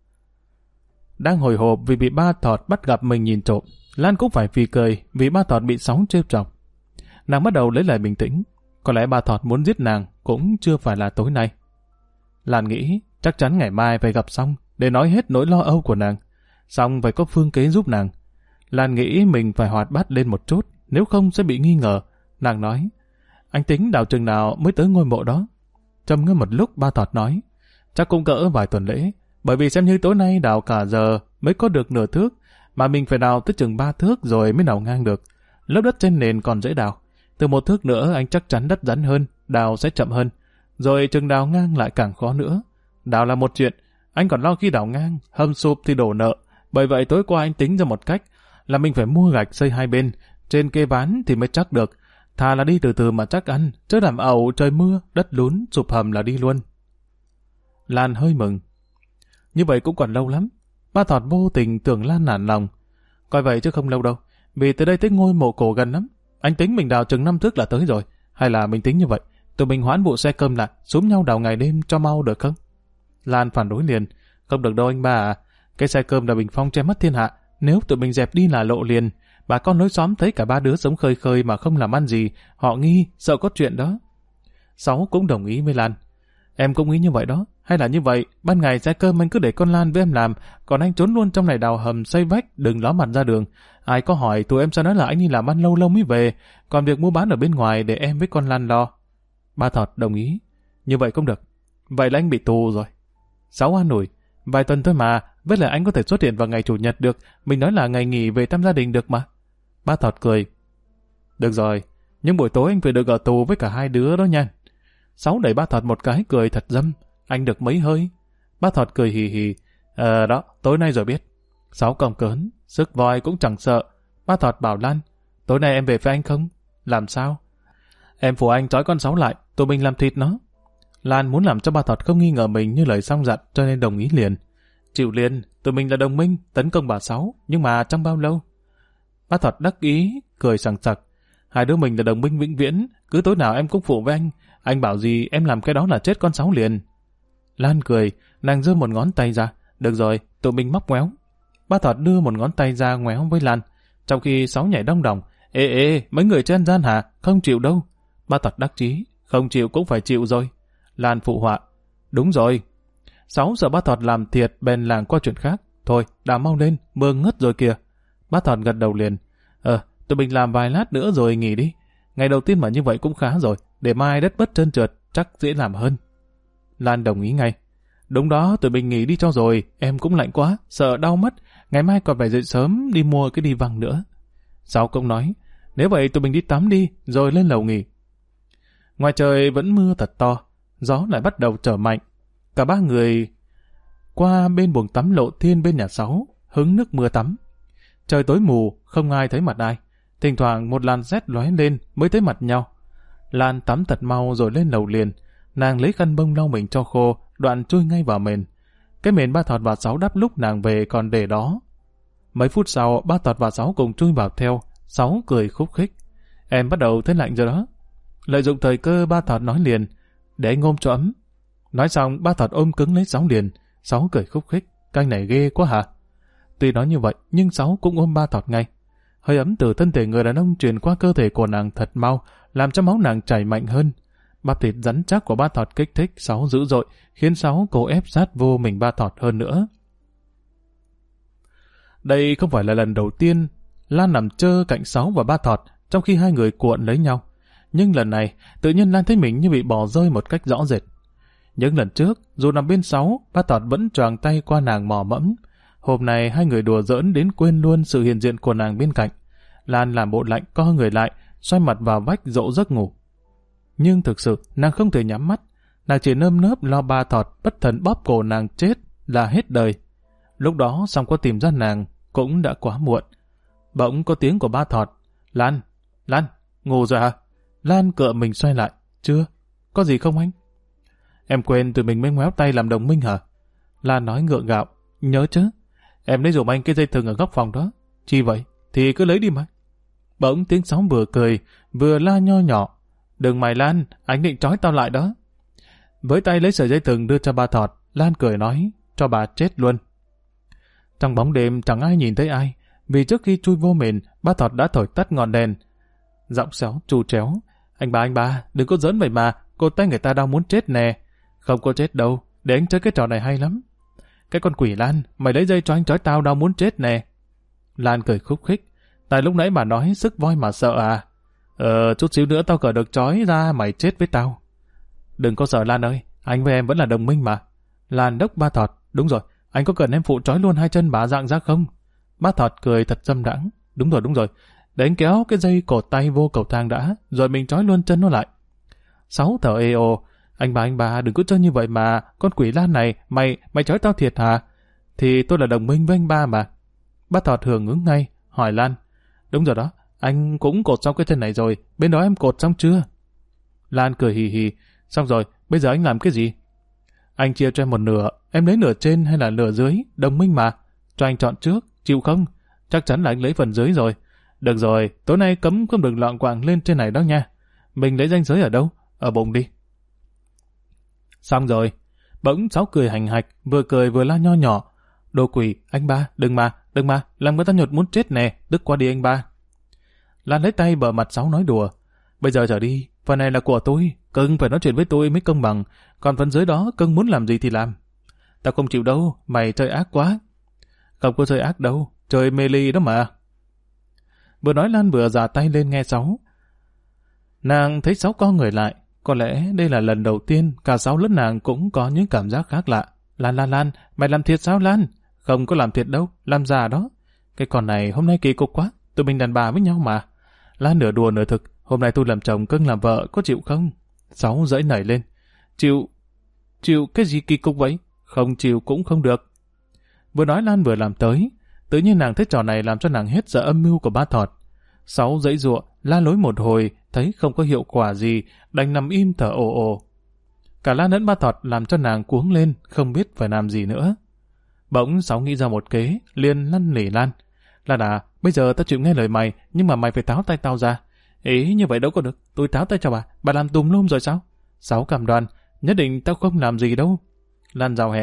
Đang hồi hộp vì bị Ba Thọt bắt gặp mình nhìn trộm, Lan cũng phải phì cười vì Ba Thọt bị Sáu trêu chọc. Nàng bắt đầu lấy lại bình tĩnh. Có lẽ Ba Thọt muốn giết nàng cũng chưa phải là tối nay. Lan nghĩ chắc chắn ngày mai phải gặp Song để nói hết nỗi lo âu của nàng. Song phải có phương kế giúp nàng. Lan nghĩ mình phải hoạt bát lên một chút, nếu không sẽ bị nghi ngờ. Nàng nói, anh tính đào chừng nào mới tới ngôi mộ đó? Trầm ngâm một lúc Ba Thọt nói, chắc cũng cỡ vài tuần lễ, bởi vì xem như tối nay đào cả giờ mới có được nửa thước, mà mình phải đào tới chừng 3 thước rồi mới đào ngang được. Lớp đất trên nền còn dễ đào. Từ 1 thước nữa anh chắc chắn đất rắn hơn, đào sẽ chậm hơn. Rồi chừng đào ngang lại càng khó nữa. Đào là một chuyện, anh còn lo khi đào ngang, hầm sụp thì đổ nợ. Bởi vậy tối qua anh tính ra một cách, là mình phải mua gạch xây hai bên, trên kê ván thì mới chắc được. Thà là đi từ từ mà chắc ăn, chứ làm ẩu trời mưa, đất lún, sụp hầm là đi luôn. Lan hơi mừng. Như vậy cũng còn lâu lắm. Ba Thọt vô tình tưởng Lan nản lòng. Coi vậy chứ không lâu đâu, vì từ đây tới ngôi mộ cổ gần lắm. Anh tính mình đào chừng 5 thước là tới rồi. Hay là mình tính như vậy, tụi mình hoãn vụ xe cơm lại, xúm nhau đào ngày đêm cho mau được không? Lan phản đối liền. Không được đâu anh ba à. Cái xe cơm là bình phong che mắt thiên hạ. Nếu tụi mình dẹp đi là lộ liền. Bà con lối xóm thấy cả ba đứa sống khơi khơi mà không làm ăn gì. Họ nghi, sợ có chuyện đó. Sáu cũng đồng ý với Lan. Em cũng nghĩ như vậy đó. Hay là như vậy, ban ngày xe cơm anh cứ để con Lan với em làm, còn anh trốn luôn trong này đào hầm xây vách, đừng ló mặt ra đường. Ai có hỏi tụi em sẽ nói là anh đi làm ăn lâu lâu mới về, còn việc mua bán ở bên ngoài để em với con Lan lo. Ba Thọt đồng ý. Như vậy cũng được. Vậy là anh bị tù rồi. Sáu an ủi. Vài tuần thôi mà, với lại anh có thể xuất hiện vào ngày chủ nhật được, mình nói là ngày nghỉ về thăm gia đình được mà. Ba Thọt cười. Được rồi, nhưng buổi tối anh phải được ở tù với cả hai đứa đó nha. Sáu đẩy Ba Thọt một cái cười thật dâm. Anh được mấy hơi? Ba Thọt cười hì hì. Đó, tối nay rồi biết. Sáu còng cớn, sức voi cũng chẳng sợ. Ba Thọt bảo Lan, tối nay em về với anh không? Làm sao? Em phụ anh trói con Sáu lại, tụi mình làm thịt nó. Lan muốn làm cho Ba Thọt không nghi ngờ mình như lời song dặn cho nên đồng ý liền. Chịu liền, tụi mình là đồng minh, tấn công bà Sáu, nhưng mà trong bao lâu? Ba Thọt đắc ý, cười sằng sặc. Hai đứa mình là đồng minh vĩnh viễn, cứ tối nào em cũng phụ với anh bảo gì em làm cái đó là chết con Sáu liền. Lan cười, nàng giơ một ngón tay ra, Được rồi, tụi mình móc ngoéo. Ba Thọt đưa một ngón tay ra ngoéo với Lan, trong khi Sáu nhảy đong đỏng. Ê, mấy người trên gian hả? Không chịu đâu. Ba Thọt đắc chí. Không chịu cũng phải chịu rồi. Lan phụ họa. Đúng rồi. Sáu sợ ba Thọt làm thiệt bèn làng qua chuyện khác. Thôi, đã mau lên, mưa ngất rồi kìa. Ba Thọt gật đầu liền. Tụi mình làm vài lát nữa rồi nghỉ đi. Ngày đầu tiên mà như vậy cũng khá rồi, để mai đất bất trơn trượt, chắc dễ làm hơn. Lan đồng ý ngay. Đúng đó, tụi mình nghỉ đi cho rồi, em cũng lạnh quá, sợ đau mắt, ngày mai còn phải dậy sớm đi mua cái đi văng nữa. Sáu cũng nói, nếu vậy tụi mình đi tắm đi, rồi lên lầu nghỉ. Ngoài trời vẫn mưa thật to, gió lại bắt đầu trở mạnh. Cả ba người qua bên buồng tắm Lộ Thiên bên nhà Sáu, hứng nước mưa tắm. Trời tối mù, không ai thấy mặt ai. Thỉnh thoảng một làn rét lóe lên mới thấy mặt nhau. Lan tắm thật mau rồi lên lầu liền. Nàng lấy khăn bông lau mình cho khô, đoạn chui ngay vào mền. Cái mền ba Thọt và Sáu đắp lúc nàng về còn để đó. Mấy phút sau, ba Thọt và Sáu cùng chui vào theo. Sáu cười khúc khích. Em bắt đầu thấy lạnh rồi đó. Lợi dụng thời cơ, ba Thọt nói liền. Để anh ôm cho ấm. Nói xong, ba Thọt ôm cứng lấy Sáu liền. Sáu cười khúc khích. Canh này ghê quá hả? Tuy nói như vậy, nhưng Sáu cũng ôm ba Thọt ngay. Hơi ấm từ thân thể người đàn ông truyền qua cơ thể của nàng thật mau, làm cho máu nàng chảy mạnh hơn. Bắp thịt rắn chắc của ba Thọt kích thích Sáu dữ dội, khiến Sáu cố ép sát vô mình ba Thọt hơn nữa. Đây không phải là lần đầu tiên Lan nằm chơ cạnh Sáu và ba Thọt, trong khi hai người cuộn lấy nhau. Nhưng lần này, tự nhiên Lan thấy mình như bị bỏ rơi một cách rõ rệt. Những lần trước, dù nằm bên Sáu, ba Thọt vẫn choàng tay qua nàng mò mẫm. Hôm nay hai người đùa giỡn đến quên luôn sự hiện diện của nàng bên cạnh. Lan làm bộ lạnh co người lại, xoay mặt vào vách dỗ giấc ngủ. Nhưng thực sự nàng không thể nhắm mắt, nàng chỉ nơm nớp lo ba Thọt bất thần bóp cổ nàng chết là hết đời. Lúc đó xong có tìm ra nàng cũng đã quá muộn. Bỗng có tiếng của ba Thọt. Lan, ngủ rồi hả? Lan cựa mình xoay lại. Chưa, có gì không anh? Em quên tụi mình mới ngoéo tay làm đồng minh hả? Lan nói ngượng ngạo. Nhớ chứ, em lấy giùm anh cái dây thừng ở góc phòng đó. Chi vậy? Thì cứ lấy đi mà. Bỗng tiếng Sáu vừa cười, vừa la nho nhỏ. Đừng mày Lan, anh định trói tao lại đó. Với tay lấy sợi dây thừng đưa cho ba Thọt, Lan cười nói, cho bà chết luôn. Trong bóng đêm chẳng ai nhìn thấy ai, vì trước khi chui vô mền, ba Thọt đã thổi tắt ngọn đèn. Giọng Sáu trù tréo, anh ba, đừng có giỡn vậy mà, cô tay người ta đang muốn chết nè. Không có chết đâu, để anh chơi cái trò này hay lắm. Cái con quỷ Lan, mày lấy dây cho anh trói tao đang muốn chết nè. Lan cười khúc khích, tại lúc nãy bà nói sức voi mà sợ à? Chút xíu nữa tao cởi được trói ra mày chết với tao. Đừng có sợ Lan ơi, anh với em vẫn là đồng minh mà. Lan đốc ba Thọt, đúng rồi, anh có cần em phụ trói luôn hai chân bà dạng ra không? Ba Thọt cười thật dâm đãng, đúng rồi, để anh kéo cái dây cột tay vô cầu thang đã, rồi mình trói luôn chân nó lại. Sáu thở ê ồ, anh ba đừng có chơi như vậy mà, con quỷ Lan này, mày trói tao thiệt hả? Thì tôi là đồng minh với anh ba mà. Ba Thọt hưởng ứng ngay, hỏi Lan, đúng rồi đó, anh cũng cột xong cái chân này rồi, bên đó em cột xong chưa? Lan cười hì hì, xong rồi, bây giờ anh làm cái gì? Anh chia cho em một nửa, em lấy nửa trên hay là nửa dưới, đồng minh mà. Cho anh chọn trước, chịu không? Chắc chắn là anh lấy phần dưới rồi. Được rồi, tối nay cấm không được loạn quạng lên trên này đó nha. Mình lấy ranh giới ở đâu? Ở bụng đi. Xong rồi, bỗng Sáu cười hành hạch, vừa cười vừa la nho nhỏ. Đồ quỷ, anh ba, đừng mà, làm người ta nhột muốn chết nè, tức qua đi anh ba. Lan lấy tay bờ mặt Sáu nói đùa. Bây giờ trở đi, phần này là của tôi, cưng phải nói chuyện với tôi mới công bằng, còn phần dưới đó cưng muốn làm gì thì làm. Tao không chịu đâu, mày chơi ác quá. Không có chơi ác đâu, chơi mê ly đó mà. Vừa nói Lan vừa già tay lên nghe Sáu. Nàng thấy Sáu co người lại, có lẽ đây là lần đầu tiên cả Sáu lẫn nàng cũng có những cảm giác khác lạ. Lan, mày làm thiệt sao Lan? Không có làm thiệt đâu, làm già đó. Cái con này hôm nay kỳ cục quá, tụi mình đàn bà với nhau mà. Lan nửa đùa nửa thực, hôm nay tôi làm chồng cưng làm vợ, có chịu không? Sáu giãy nảy lên. Chịu cái gì kỳ cục vậy? Không chịu cũng không được. Vừa nói Lan vừa làm tới, tự nhiên nàng thấy trò này làm cho nàng hết sợ âm mưu của ba Thọt. Sáu giãy giụa, la lối một hồi, thấy không có hiệu quả gì, đành nằm im thở ồ ồ. Cả Lan lẫn ba Thọt làm cho nàng cuống lên, không biết phải làm gì nữa. Bỗng Sáu nghĩ ra một kế, liền năn nỉ Lan. Lan à, bây giờ tao chịu nghe lời mày, nhưng mà mày phải tháo tay tao ra. Ý như vậy đâu có được, tôi tháo tay cho bà làm tùm lum rồi sao? Sáu cam đoan, nhất định tao không làm gì đâu. Lan rào hẹn,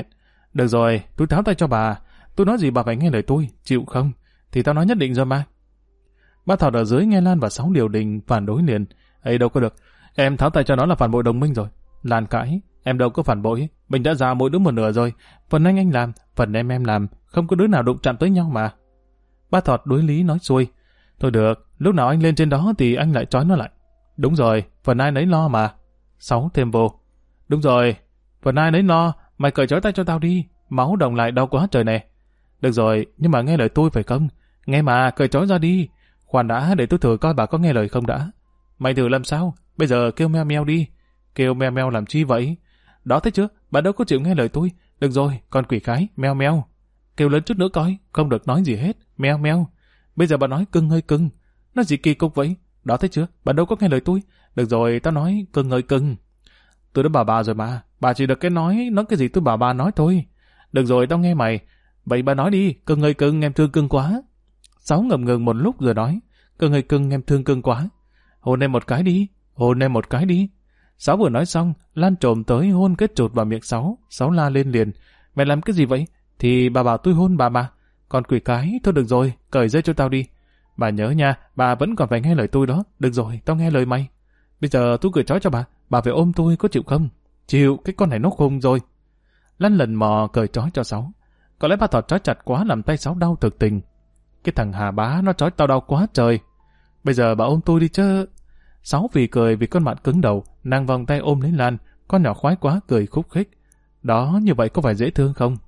Được rồi, tôi tháo tay cho bà. Tôi nói gì bà phải nghe lời tôi, chịu không? Thì tao nói nhất định rồi mà. Ba Thọt ở dưới nghe Lan và Sáu điều đình phản đối liền. Ấy đâu có được, em tháo tay cho nó là phản bội đồng minh rồi. Lan cãi, em đâu có phản bội, mình đã già mỗi đứa một nửa rồi. Phần anh làm, phần em làm, không có đứa nào đụng chạm tới nhau mà. Ba Thọt đối lý nói xuôi. Thôi được, lúc nào anh lên trên đó thì anh lại trói nó lại. Đúng rồi, phần ai nấy lo mà. Sáu thêm vô. Đúng rồi, phần ai nấy lo, mày cởi trói tay cho tao đi, máu đồng lại đau quá trời nè. Được rồi, nhưng mà nghe lời tôi phải không? Nghe mà, cởi trói ra đi. Khoan đã, để tôi thử coi bà có nghe lời không đã. Mày thử làm sao? Bây giờ kêu meo meo đi. Kêu meo meo làm chi vậy? Đó thấy chưa, bà đâu có chịu nghe lời tôi. Được rồi, con quỷ cái, meo meo. Kêu lớn chút nữa coi, không được nói gì hết, meo meo. Bây giờ bà nói cưng ơi cưng. Nó gì kỳ cục vậy? Đó thấy chưa, bà đâu có nghe lời tôi. Được rồi, tao nói cưng ơi cưng. Tôi đã bảo bà rồi mà, bà chỉ được cái nói cái gì tôi bảo bà nói thôi. Được rồi, tao nghe mày. Vậy bà nói đi, cưng ơi cưng, em thương cưng quá. Sáu ngập ngừng một lúc rồi nói, cưng ơi cưng, em thương cưng quá. Hôn em một cái đi, hôn em một cái đi. Sáu vừa nói xong, Lan trồm tới hôn kết chột vào miệng Sáu. Sáu la lên liền, mày làm cái gì vậy? Thì bà bảo tôi hôn bà mà. Còn quỷ cái, thôi được rồi, cởi dây cho tao đi. Bà nhớ nha, bà vẫn còn phải nghe lời tôi đó. Được rồi, tao nghe lời mày. Bây giờ tôi cởi trói cho bà phải ôm tôi, có chịu không? Chịu, cái con này nó khùng rồi. Lan lần mò cởi trói cho Sáu. Có lẽ Ba Thọt trói chặt quá làm tay Sáu đau thực tình. Cái thằng Hà Bá nó trói tao đau quá trời. Bây giờ bà ôm tôi đi chứ. Sáu vì cười vì con bạn cứng đầu, nàng vòng tay ôm lấy Lan, con nhỏ khoái quá cười khúc khích. Đó, như vậy có phải dễ thương không?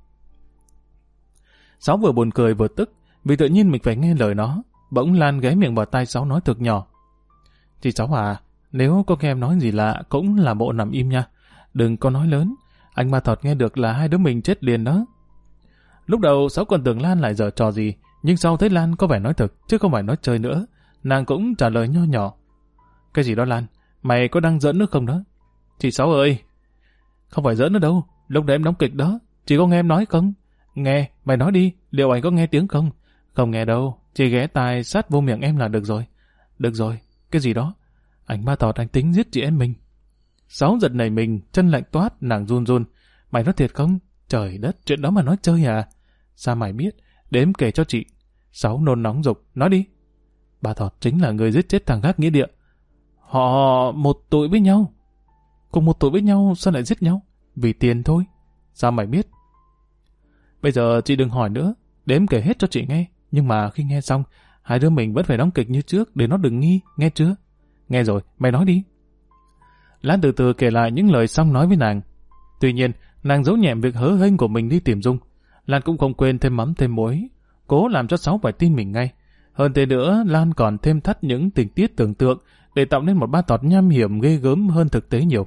Sáu vừa buồn cười vừa tức, vì tự nhiên mình phải nghe lời nó. Bỗng Lan ghé miệng vào tai Sáu nói thực nhỏ. Chị Sáu à, nếu có nghe em nói gì lạ cũng là bộ nằm im nha. Đừng có nói lớn, anh Ba Thọt nghe được là hai đứa mình chết liền đó. Lúc đầu Sáu còn tưởng Lan lại giở trò gì, nhưng sau thấy Lan có vẻ nói thực, chứ không phải nói chơi nữa. Nàng cũng trả lời nho nhỏ. Cái gì đó Lan, mày có đang giỡn nữa không đó? Chị Sáu ơi, không phải giỡn nữa đâu, lúc đấy em đóng kịch đó, chị có nghe em nói không? Nghe, mày nói đi, liệu anh có nghe tiếng không? Không nghe đâu, chỉ ghé tai sát vô miệng em là được rồi. Được rồi, cái gì đó? Anh Ba Thọt anh tính giết chị em mình. Sáu giật nảy mình, chân lạnh toát, nàng run run. Mày nói thiệt không? Trời đất, chuyện đó mà nói chơi à? Sao mày biết? Để em kể cho chị. Sáu nôn nóng dục, nói đi. Ba Thọt chính là người giết chết thằng gác nghĩa địa. Họ một tuổi với nhau. Cùng một tuổi với nhau sao lại giết nhau? Vì tiền thôi. Sao mày biết? Bây giờ chị đừng hỏi nữa, để em kể hết cho chị nghe. Nhưng mà khi nghe xong, hai đứa mình vẫn phải đóng kịch như trước để nó đừng nghi, nghe chưa? Nghe rồi, mày nói đi. Lan từ từ kể lại những lời xong nói với nàng. Tuy nhiên, nàng giấu nhẹm việc hớ hênh của mình đi tìm Dung. Lan cũng không quên thêm mắm thêm muối, cố làm cho Sáu phải tin mình ngay. Hơn thế nữa, Lan còn thêm thắt những tình tiết tưởng tượng để tạo nên một Ba Thọt nham hiểm ghê gớm hơn thực tế nhiều.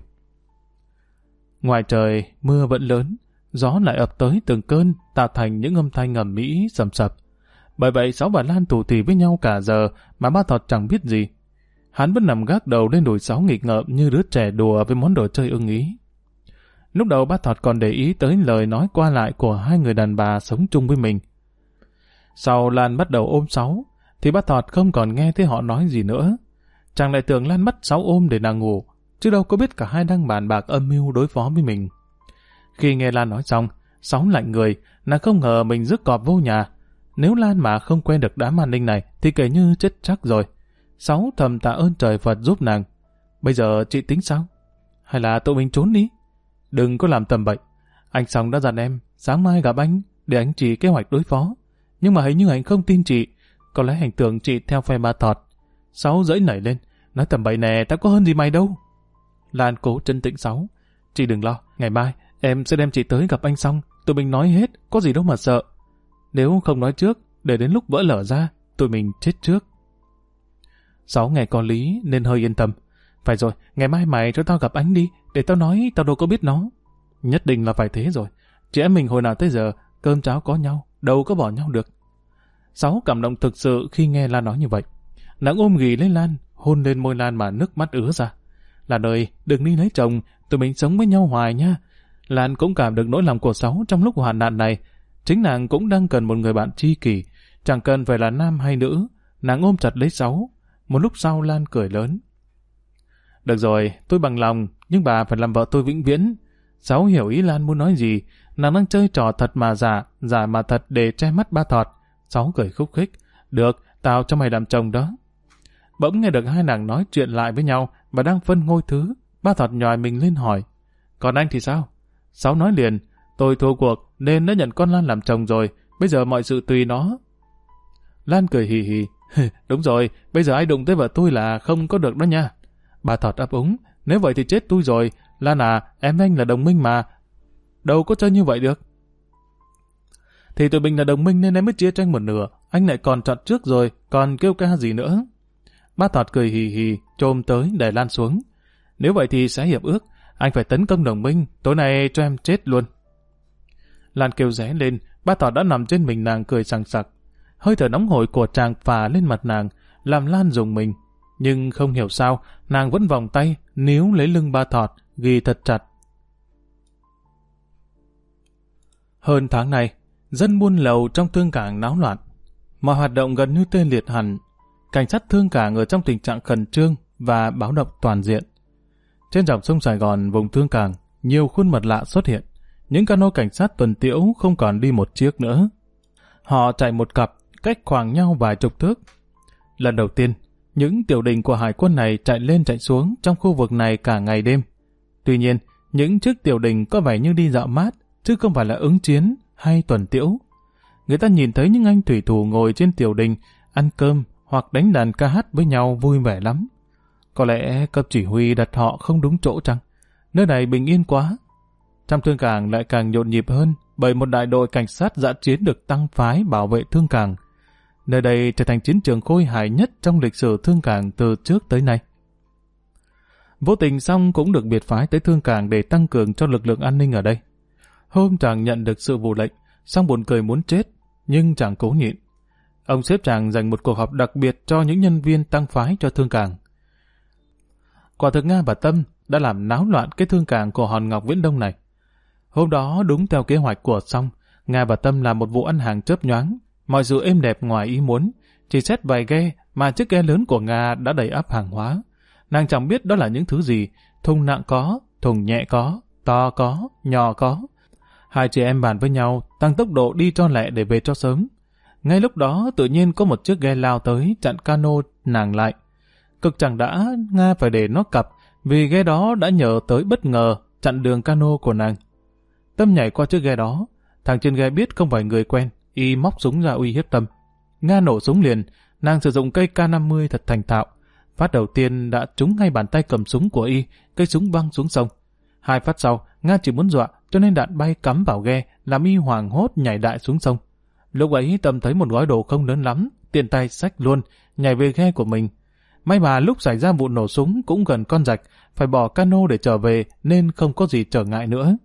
Ngoài trời, mưa vẫn lớn, gió lại ập tới từng cơn, tạo thành những âm thanh ầm ĩ sầm sập. Bởi vậy Sáu và Lan tù tì với nhau cả giờ mà Ba Thọt chẳng biết gì. Hắn vẫn nằm gác đầu lên đùi Sáu nghịch ngợm như đứa trẻ đùa với món đồ chơi ưng ý. Lúc đầu Ba Thọt còn để ý tới lời nói qua lại của hai người đàn bà sống chung với mình. Sau Lan bắt đầu ôm Sáu, thì Ba Thọt không còn nghe thấy họ nói gì nữa. Chàng lại tưởng Lan bắt Sáu ôm để nàng ngủ, chứ đâu có biết cả hai đang bàn bạc âm mưu đối phó với mình. Khi nghe Lan nói xong, Sáu lạnh người, nàng không ngờ mình rước cọp vô nhà. Nếu Lan mà không quen được đám an ninh này, thì kể như chết chắc rồi. Sáu thầm tạ ơn trời Phật giúp nàng. Bây giờ chị tính sao? Hay là tụi mình trốn đi? Đừng có làm tầm bậy. Anh Song đã dặn em, sáng mai gặp anh, để anh chỉ kế hoạch đối phó. Nhưng mà hình như anh không tin chị. Có lẽ anh tưởng chị theo phe Ba Thọt. Sáu dẫy nảy lên, nói tầm bậy nè, tao có hơn gì mày đâu. Lan cố trấn tĩnh Sáu. Chị đừng lo, ngày mai em sẽ đem chị tới gặp anh Song. Tụi mình nói hết, có gì đâu mà sợ. Nếu không nói trước, để đến lúc vỡ lở ra, tụi mình chết trước. Sáu nghe có lý nên hơi yên tâm. Phải rồi, ngày mai mày cho tao gặp anh đi, để tao nói tao đâu có biết nó. Nhất định là phải thế rồi. Chị em mình hồi nào tới giờ, cơm cháo có nhau, đâu có bỏ nhau được. Sáu cảm động thực sự khi nghe Lan nói như vậy. Nàng ôm ghì lấy Lan, hôn lên môi Lan mà nước mắt ứa ra. Lan ơi, đừng đi lấy chồng, tụi mình sống với nhau hoài nha. Lan cũng cảm được nỗi lòng của Sáu trong lúc hoạn nạn này. Chính nàng cũng đang cần một người bạn tri kỷ, chẳng cần phải là nam hay nữ. Nàng ôm chặt lấy Sáu. Một lúc sau Lan cười lớn. Được rồi, tôi bằng lòng, nhưng bà phải làm vợ tôi vĩnh viễn. Sáu hiểu ý Lan muốn nói gì. Nàng đang chơi trò thật mà giả, giả mà thật để che mắt ba Thọt. Sáu cười khúc khích. Được, tao cho mày làm chồng đó. Bỗng nghe được hai nàng nói chuyện lại với nhau và đang phân ngôi thứ. Ba Thọt nhòi mình lên hỏi. Còn anh thì sao? Sáu nói liền. Tôi thua cuộc nên đã nhận con Lan làm chồng rồi. Bây giờ mọi sự tùy nó. Lan cười hì hì. Đúng rồi, bây giờ ai đụng tới vợ tôi là không có được đó nha. Bà Thọt ấp úng. Nếu vậy thì chết tôi rồi. Lan à, em với anh là đồng minh mà. Đâu có chơi như vậy được. Thì tụi mình là đồng minh nên em mới chia cho anh một nửa. Anh lại còn chọn trước rồi, còn kêu ca gì nữa. Ba Thọt cười hì hì, chồm tới đẩy Lan xuống. Nếu vậy thì sẽ hiệp ước. Anh phải tấn công đồng minh, tối nay cho em chết luôn. Lan kêu ré lên, ba Thọt đã nằm trên mình nàng cười sằng sặc. Hơi thở nóng hổi của chàng phả lên mặt nàng, làm Lan rùng mình. Nhưng không hiểu sao, nàng vẫn vòng tay, níu lấy lưng ba Thọt, ghi thật chặt. Hơn tháng này, dân buôn lậu trong Thương Cảng náo loạn. Mọi hoạt động gần như tê liệt hẳn. Cảnh sát Thương Cảng ở trong tình trạng khẩn trương và báo động toàn diện. Trên dòng sông Sài Gòn, vùng Thương Cảng, nhiều khuôn mặt lạ xuất hiện. Những cano cảnh sát tuần tiễu không còn đi một chiếc nữa. Họ chạy một cặp, cách khoảng nhau vài chục thước. Lần đầu tiên, những tiểu đình của hải quân này chạy lên chạy xuống trong khu vực này cả ngày đêm. Tuy nhiên, những chiếc tiểu đình có vẻ như đi dạo mát, chứ không phải là ứng chiến hay tuần tiễu. Người ta nhìn thấy những anh thủy thủ ngồi trên tiểu đình, ăn cơm hoặc đánh đàn ca hát với nhau vui vẻ lắm. Có lẽ cấp chỉ huy đặt họ không đúng chỗ chăng? Nơi này bình yên quá. Trong Thương Cảng lại càng nhộn nhịp hơn bởi một đại đội cảnh sát dã chiến được tăng phái bảo vệ Thương Cảng. Nơi đây trở thành chiến trường khôi hài nhất trong lịch sử Thương Cảng từ trước tới nay. Vô tình Song cũng được biệt phái tới Thương Cảng để tăng cường cho lực lượng an ninh ở đây. Hôm chàng nhận được sự vụ lệnh, Song buồn cười muốn chết, nhưng chàng cố nhịn. Ông sếp chàng dành một cuộc họp đặc biệt cho những nhân viên tăng phái cho Thương Cảng. Quả thực Nga và Tâm đã làm náo loạn cái Thương Cảng của hòn ngọc Viễn Đông này. Hôm đó đúng theo kế hoạch của Song, Nga và Tâm làm một vụ ăn hàng chớp nhoáng, mọi sự êm đẹp ngoài ý muốn. Chỉ xét vài ghe mà chiếc ghe lớn của Nga đã đầy ắp hàng hóa. Nàng chẳng biết đó là những thứ gì, thùng nặng có, thùng nhẹ có, to có, nhỏ có. Hai chị em bàn với nhau tăng tốc độ đi cho lẹ để về cho sớm. Ngay lúc đó tự nhiên có một chiếc ghe lao tới chặn cano nàng lại. Cực chẳng đã Nga phải để nó cặp vì ghe đó đã nhờ tới bất ngờ chặn đường cano của nàng. Tâm nhảy qua chiếc ghe đó. Thằng trên ghe biết không phải người quen, y móc súng ra uy hiếp Tâm. Nga nổ súng liền, nàng sử dụng cây K50 thật thành thạo. Phát đầu tiên đã trúng ngay bàn tay cầm súng của y, cây súng văng xuống sông. Hai phát sau, Nga chỉ muốn dọa, cho nên đạn bay cắm vào ghe, làm y hoảng hốt nhảy đại xuống sông. Lúc ấy Tâm thấy một gói đồ không lớn lắm, tiện tay xách luôn, nhảy về ghe của mình. May mà lúc xảy ra vụ nổ súng cũng gần con rạch, phải bỏ cano để trở về nên không có gì trở ngại nữa.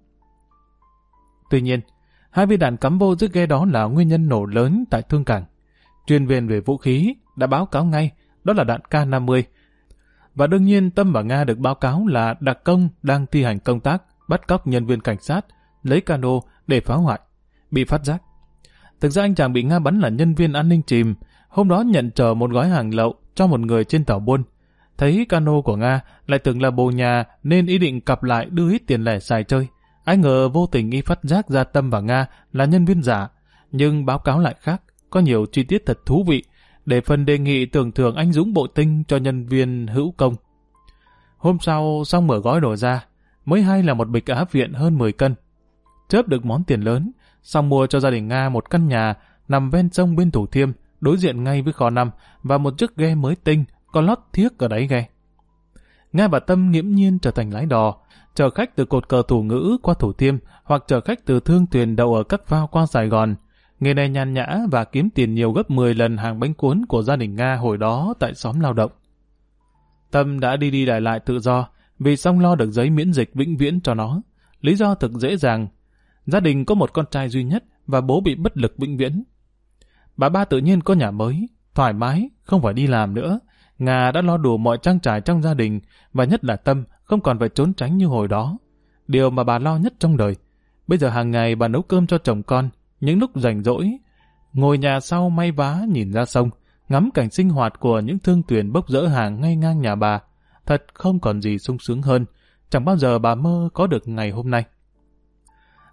Tuy nhiên, hai viên đạn cắm vô chiếc ghe đó là nguyên nhân nổ lớn tại Thương Cảng. Chuyên viên về vũ khí đã báo cáo ngay, đó là đạn K50. Và đương nhiên Tâm và Nga được báo cáo là đặc công đang thi hành công tác, bắt cóc nhân viên cảnh sát, lấy cano để phá hoại. Bị phát giác. Thực ra anh chàng bị Nga bắn là nhân viên an ninh chìm, hôm đó nhận chở một gói hàng lậu cho một người trên tàu buôn. Thấy cano của Nga lại tưởng là bồ nhà nên ý định cặp lại đưa ít tiền lẻ xài chơi. Ai ngờ vô tình y phát giác ra Tâm và Nga là nhân viên giả, nhưng báo cáo lại khác, có nhiều chi tiết thật thú vị, để phần đề nghị tưởng thưởng anh dũng bội tinh cho nhân viên hữu công. Hôm sau, Song mở gói đồ ra, mới hay là một bịch Á Viện hơn 10 cân. Chớp được món tiền lớn, Song mua cho gia đình Nga một căn nhà nằm ven sông bên Thủ Thiêm, đối diện ngay với kho 5 và một chiếc ghe mới tinh, có lót thiếc ở đáy ghe. Nga và Tâm nghiễm nhiên trở thành lái đò, chở khách từ cột cờ Thủ Ngữ qua Thủ Thiêm hoặc chở khách từ thương thuyền đậu ở các phao qua Sài Gòn. Nghề này nhàn nhã và kiếm tiền nhiều gấp 10 lần hàng bánh cuốn của gia đình Nga hồi đó tại xóm lao động. Tâm đã đi lại lại tự do vì Song lo được giấy miễn dịch vĩnh viễn cho nó. Lý do thực dễ dàng. Gia đình có một con trai duy nhất và bố bị bất lực vĩnh viễn. Bà ba tự nhiên có nhà mới, thoải mái, không phải đi làm nữa. Nga đã lo đủ mọi trang trải trong gia đình và nhất là Tâm không còn phải trốn tránh như hồi đó. Điều mà bà lo nhất trong đời. Bây giờ hàng ngày bà nấu cơm cho chồng con, những lúc rảnh rỗi, ngồi nhà sau may vá nhìn ra sông, ngắm cảnh sinh hoạt của những thương thuyền bốc dỡ hàng ngay ngang nhà bà. Thật không còn gì sung sướng hơn, chẳng bao giờ bà mơ có được ngày hôm nay.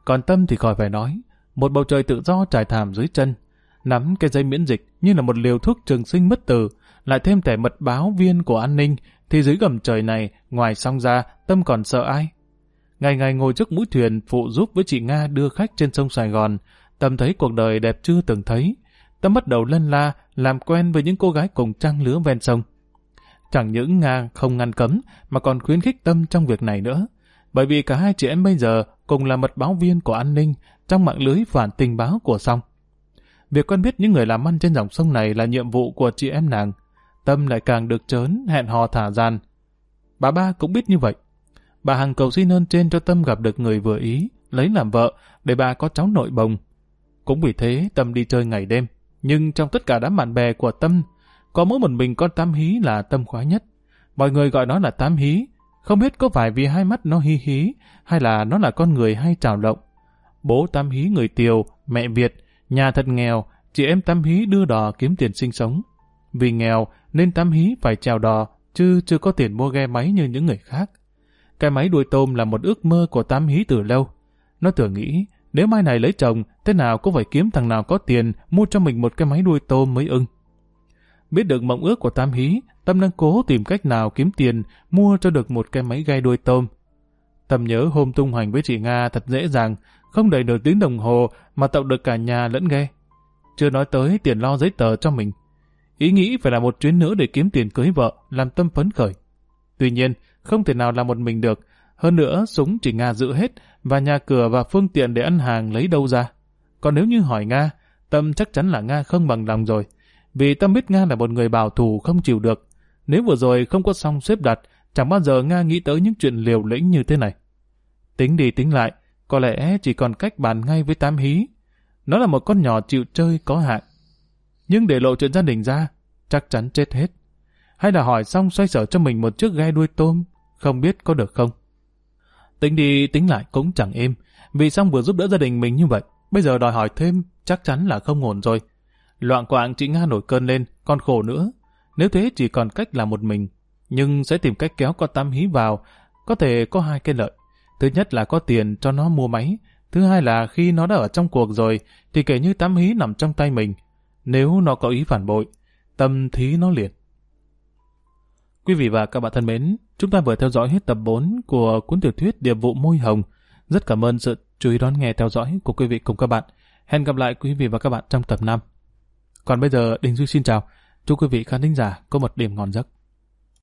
Còn Tâm thì khỏi phải nói, một bầu trời tự do trải thảm dưới chân. Nắm cái dây miễn dịch như là một liều thuốc trường sinh bất tử, lại thêm thẻ mật báo viên của an ninh, thì dưới gầm trời này, ngoài Song ra, Tâm còn sợ ai? Ngày ngày ngồi trước mũi thuyền phụ giúp với chị Nga đưa khách trên sông Sài Gòn, Tâm thấy cuộc đời đẹp chưa từng thấy. Tâm bắt đầu lân la, làm quen với những cô gái cùng trang lứa ven sông. Chẳng những Nga không ngăn cấm, mà còn khuyến khích Tâm trong việc này nữa. Bởi vì cả hai chị em bây giờ cùng là mật báo viên của an ninh trong mạng lưới phản tình báo của Song. Việc quen biết những người làm ăn trên dòng sông này là nhiệm vụ của chị em nàng. Tâm lại càng được trớn, hẹn hò thả gian. Bà ba cũng biết như vậy. Bà Hằng cầu xin ơn trên cho Tâm gặp được người vừa ý, lấy làm vợ, để bà có cháu nội bồng. Cũng vì thế Tâm đi chơi ngày đêm. Nhưng trong tất cả đám bạn bè của Tâm, có mỗi một mình con Tám Hí là Tâm khoái nhất. Mọi người gọi nó là Tám Hí, không biết có phải vì hai mắt nó hí hí, hay là nó là con người hay trào lộng. Bố Tám Hí người Tiều, mẹ Việt, nhà thật nghèo, chị em Tám Hí đưa đò kiếm tiền sinh sống. Vì nghèo nên Tám Hí phải chèo đò, chứ chưa có tiền mua ghe máy như những người khác. Cái máy đuôi tôm là một ước mơ của Tám Hí từ lâu. Nó tưởng nghĩ, nếu mai này lấy chồng, thế nào cũng phải kiếm thằng nào có tiền mua cho mình một cái máy đuôi tôm mới ưng. Biết được mộng ước của Tám Hí, Tâm đang cố tìm cách nào kiếm tiền mua cho được một cái máy ghe đuôi tôm. Tâm nhớ hôm tung hoành với chị Nga thật dễ dàng, không đầy nửa tiếng đồng hồ mà tậu được cả nhà lẫn ghe. Chưa nói tới tiền lo giấy tờ cho mình. Ý nghĩ phải là một chuyến nữa để kiếm tiền cưới vợ, làm Tâm phấn khởi. Tuy nhiên, không thể nào làm một mình được. Hơn nữa, súng chỉ Nga giữ hết, và nhà cửa và phương tiện để ăn hàng lấy đâu ra. Còn nếu như hỏi Nga, Tâm chắc chắn là Nga không bằng lòng rồi. Vì Tâm biết Nga là một người bảo thủ không chịu được. Nếu vừa rồi không có Song xếp đặt, chẳng bao giờ Nga nghĩ tới những chuyện liều lĩnh như thế này. Tính đi tính lại, có lẽ chỉ còn cách bàn ngay với Tám Hí. Nó là một con nhỏ chịu chơi có hạn. Nhưng để lộ chuyện gia đình ra, chắc chắn chết hết. Hay là hỏi Song xoay sở cho mình một chiếc ghe đuôi tôm, không biết có được không? Tính đi tính lại cũng chẳng êm, vì Song vừa giúp đỡ gia đình mình như vậy, bây giờ đòi hỏi thêm chắc chắn là không ổn rồi. Loạng quạng chị Nga nổi cơn lên, còn khổ nữa. Nếu thế chỉ còn cách là một mình, nhưng sẽ tìm cách kéo con Tám Hí vào, có thể có hai cái lợi. Thứ nhất là có tiền cho nó mua máy, thứ hai là khi nó đã ở trong cuộc rồi, thì kể như Tám Hí nằm trong tay mình. Nếu nó có ý phản bội, Tâm thí nó liền. Quý vị và các bạn thân mến, chúng ta vừa theo dõi hết tập 4 của cuốn tiểu thuyết Điệp vụ Môi Hồng. Rất cảm ơn sự chú ý đón nghe theo dõi của quý vị cùng các bạn. Hẹn gặp lại quý vị và các bạn trong tập 5. Còn bây giờ, Đình Duy xin chào. Chúc quý vị khán thính giả có một đêm ngon giấc.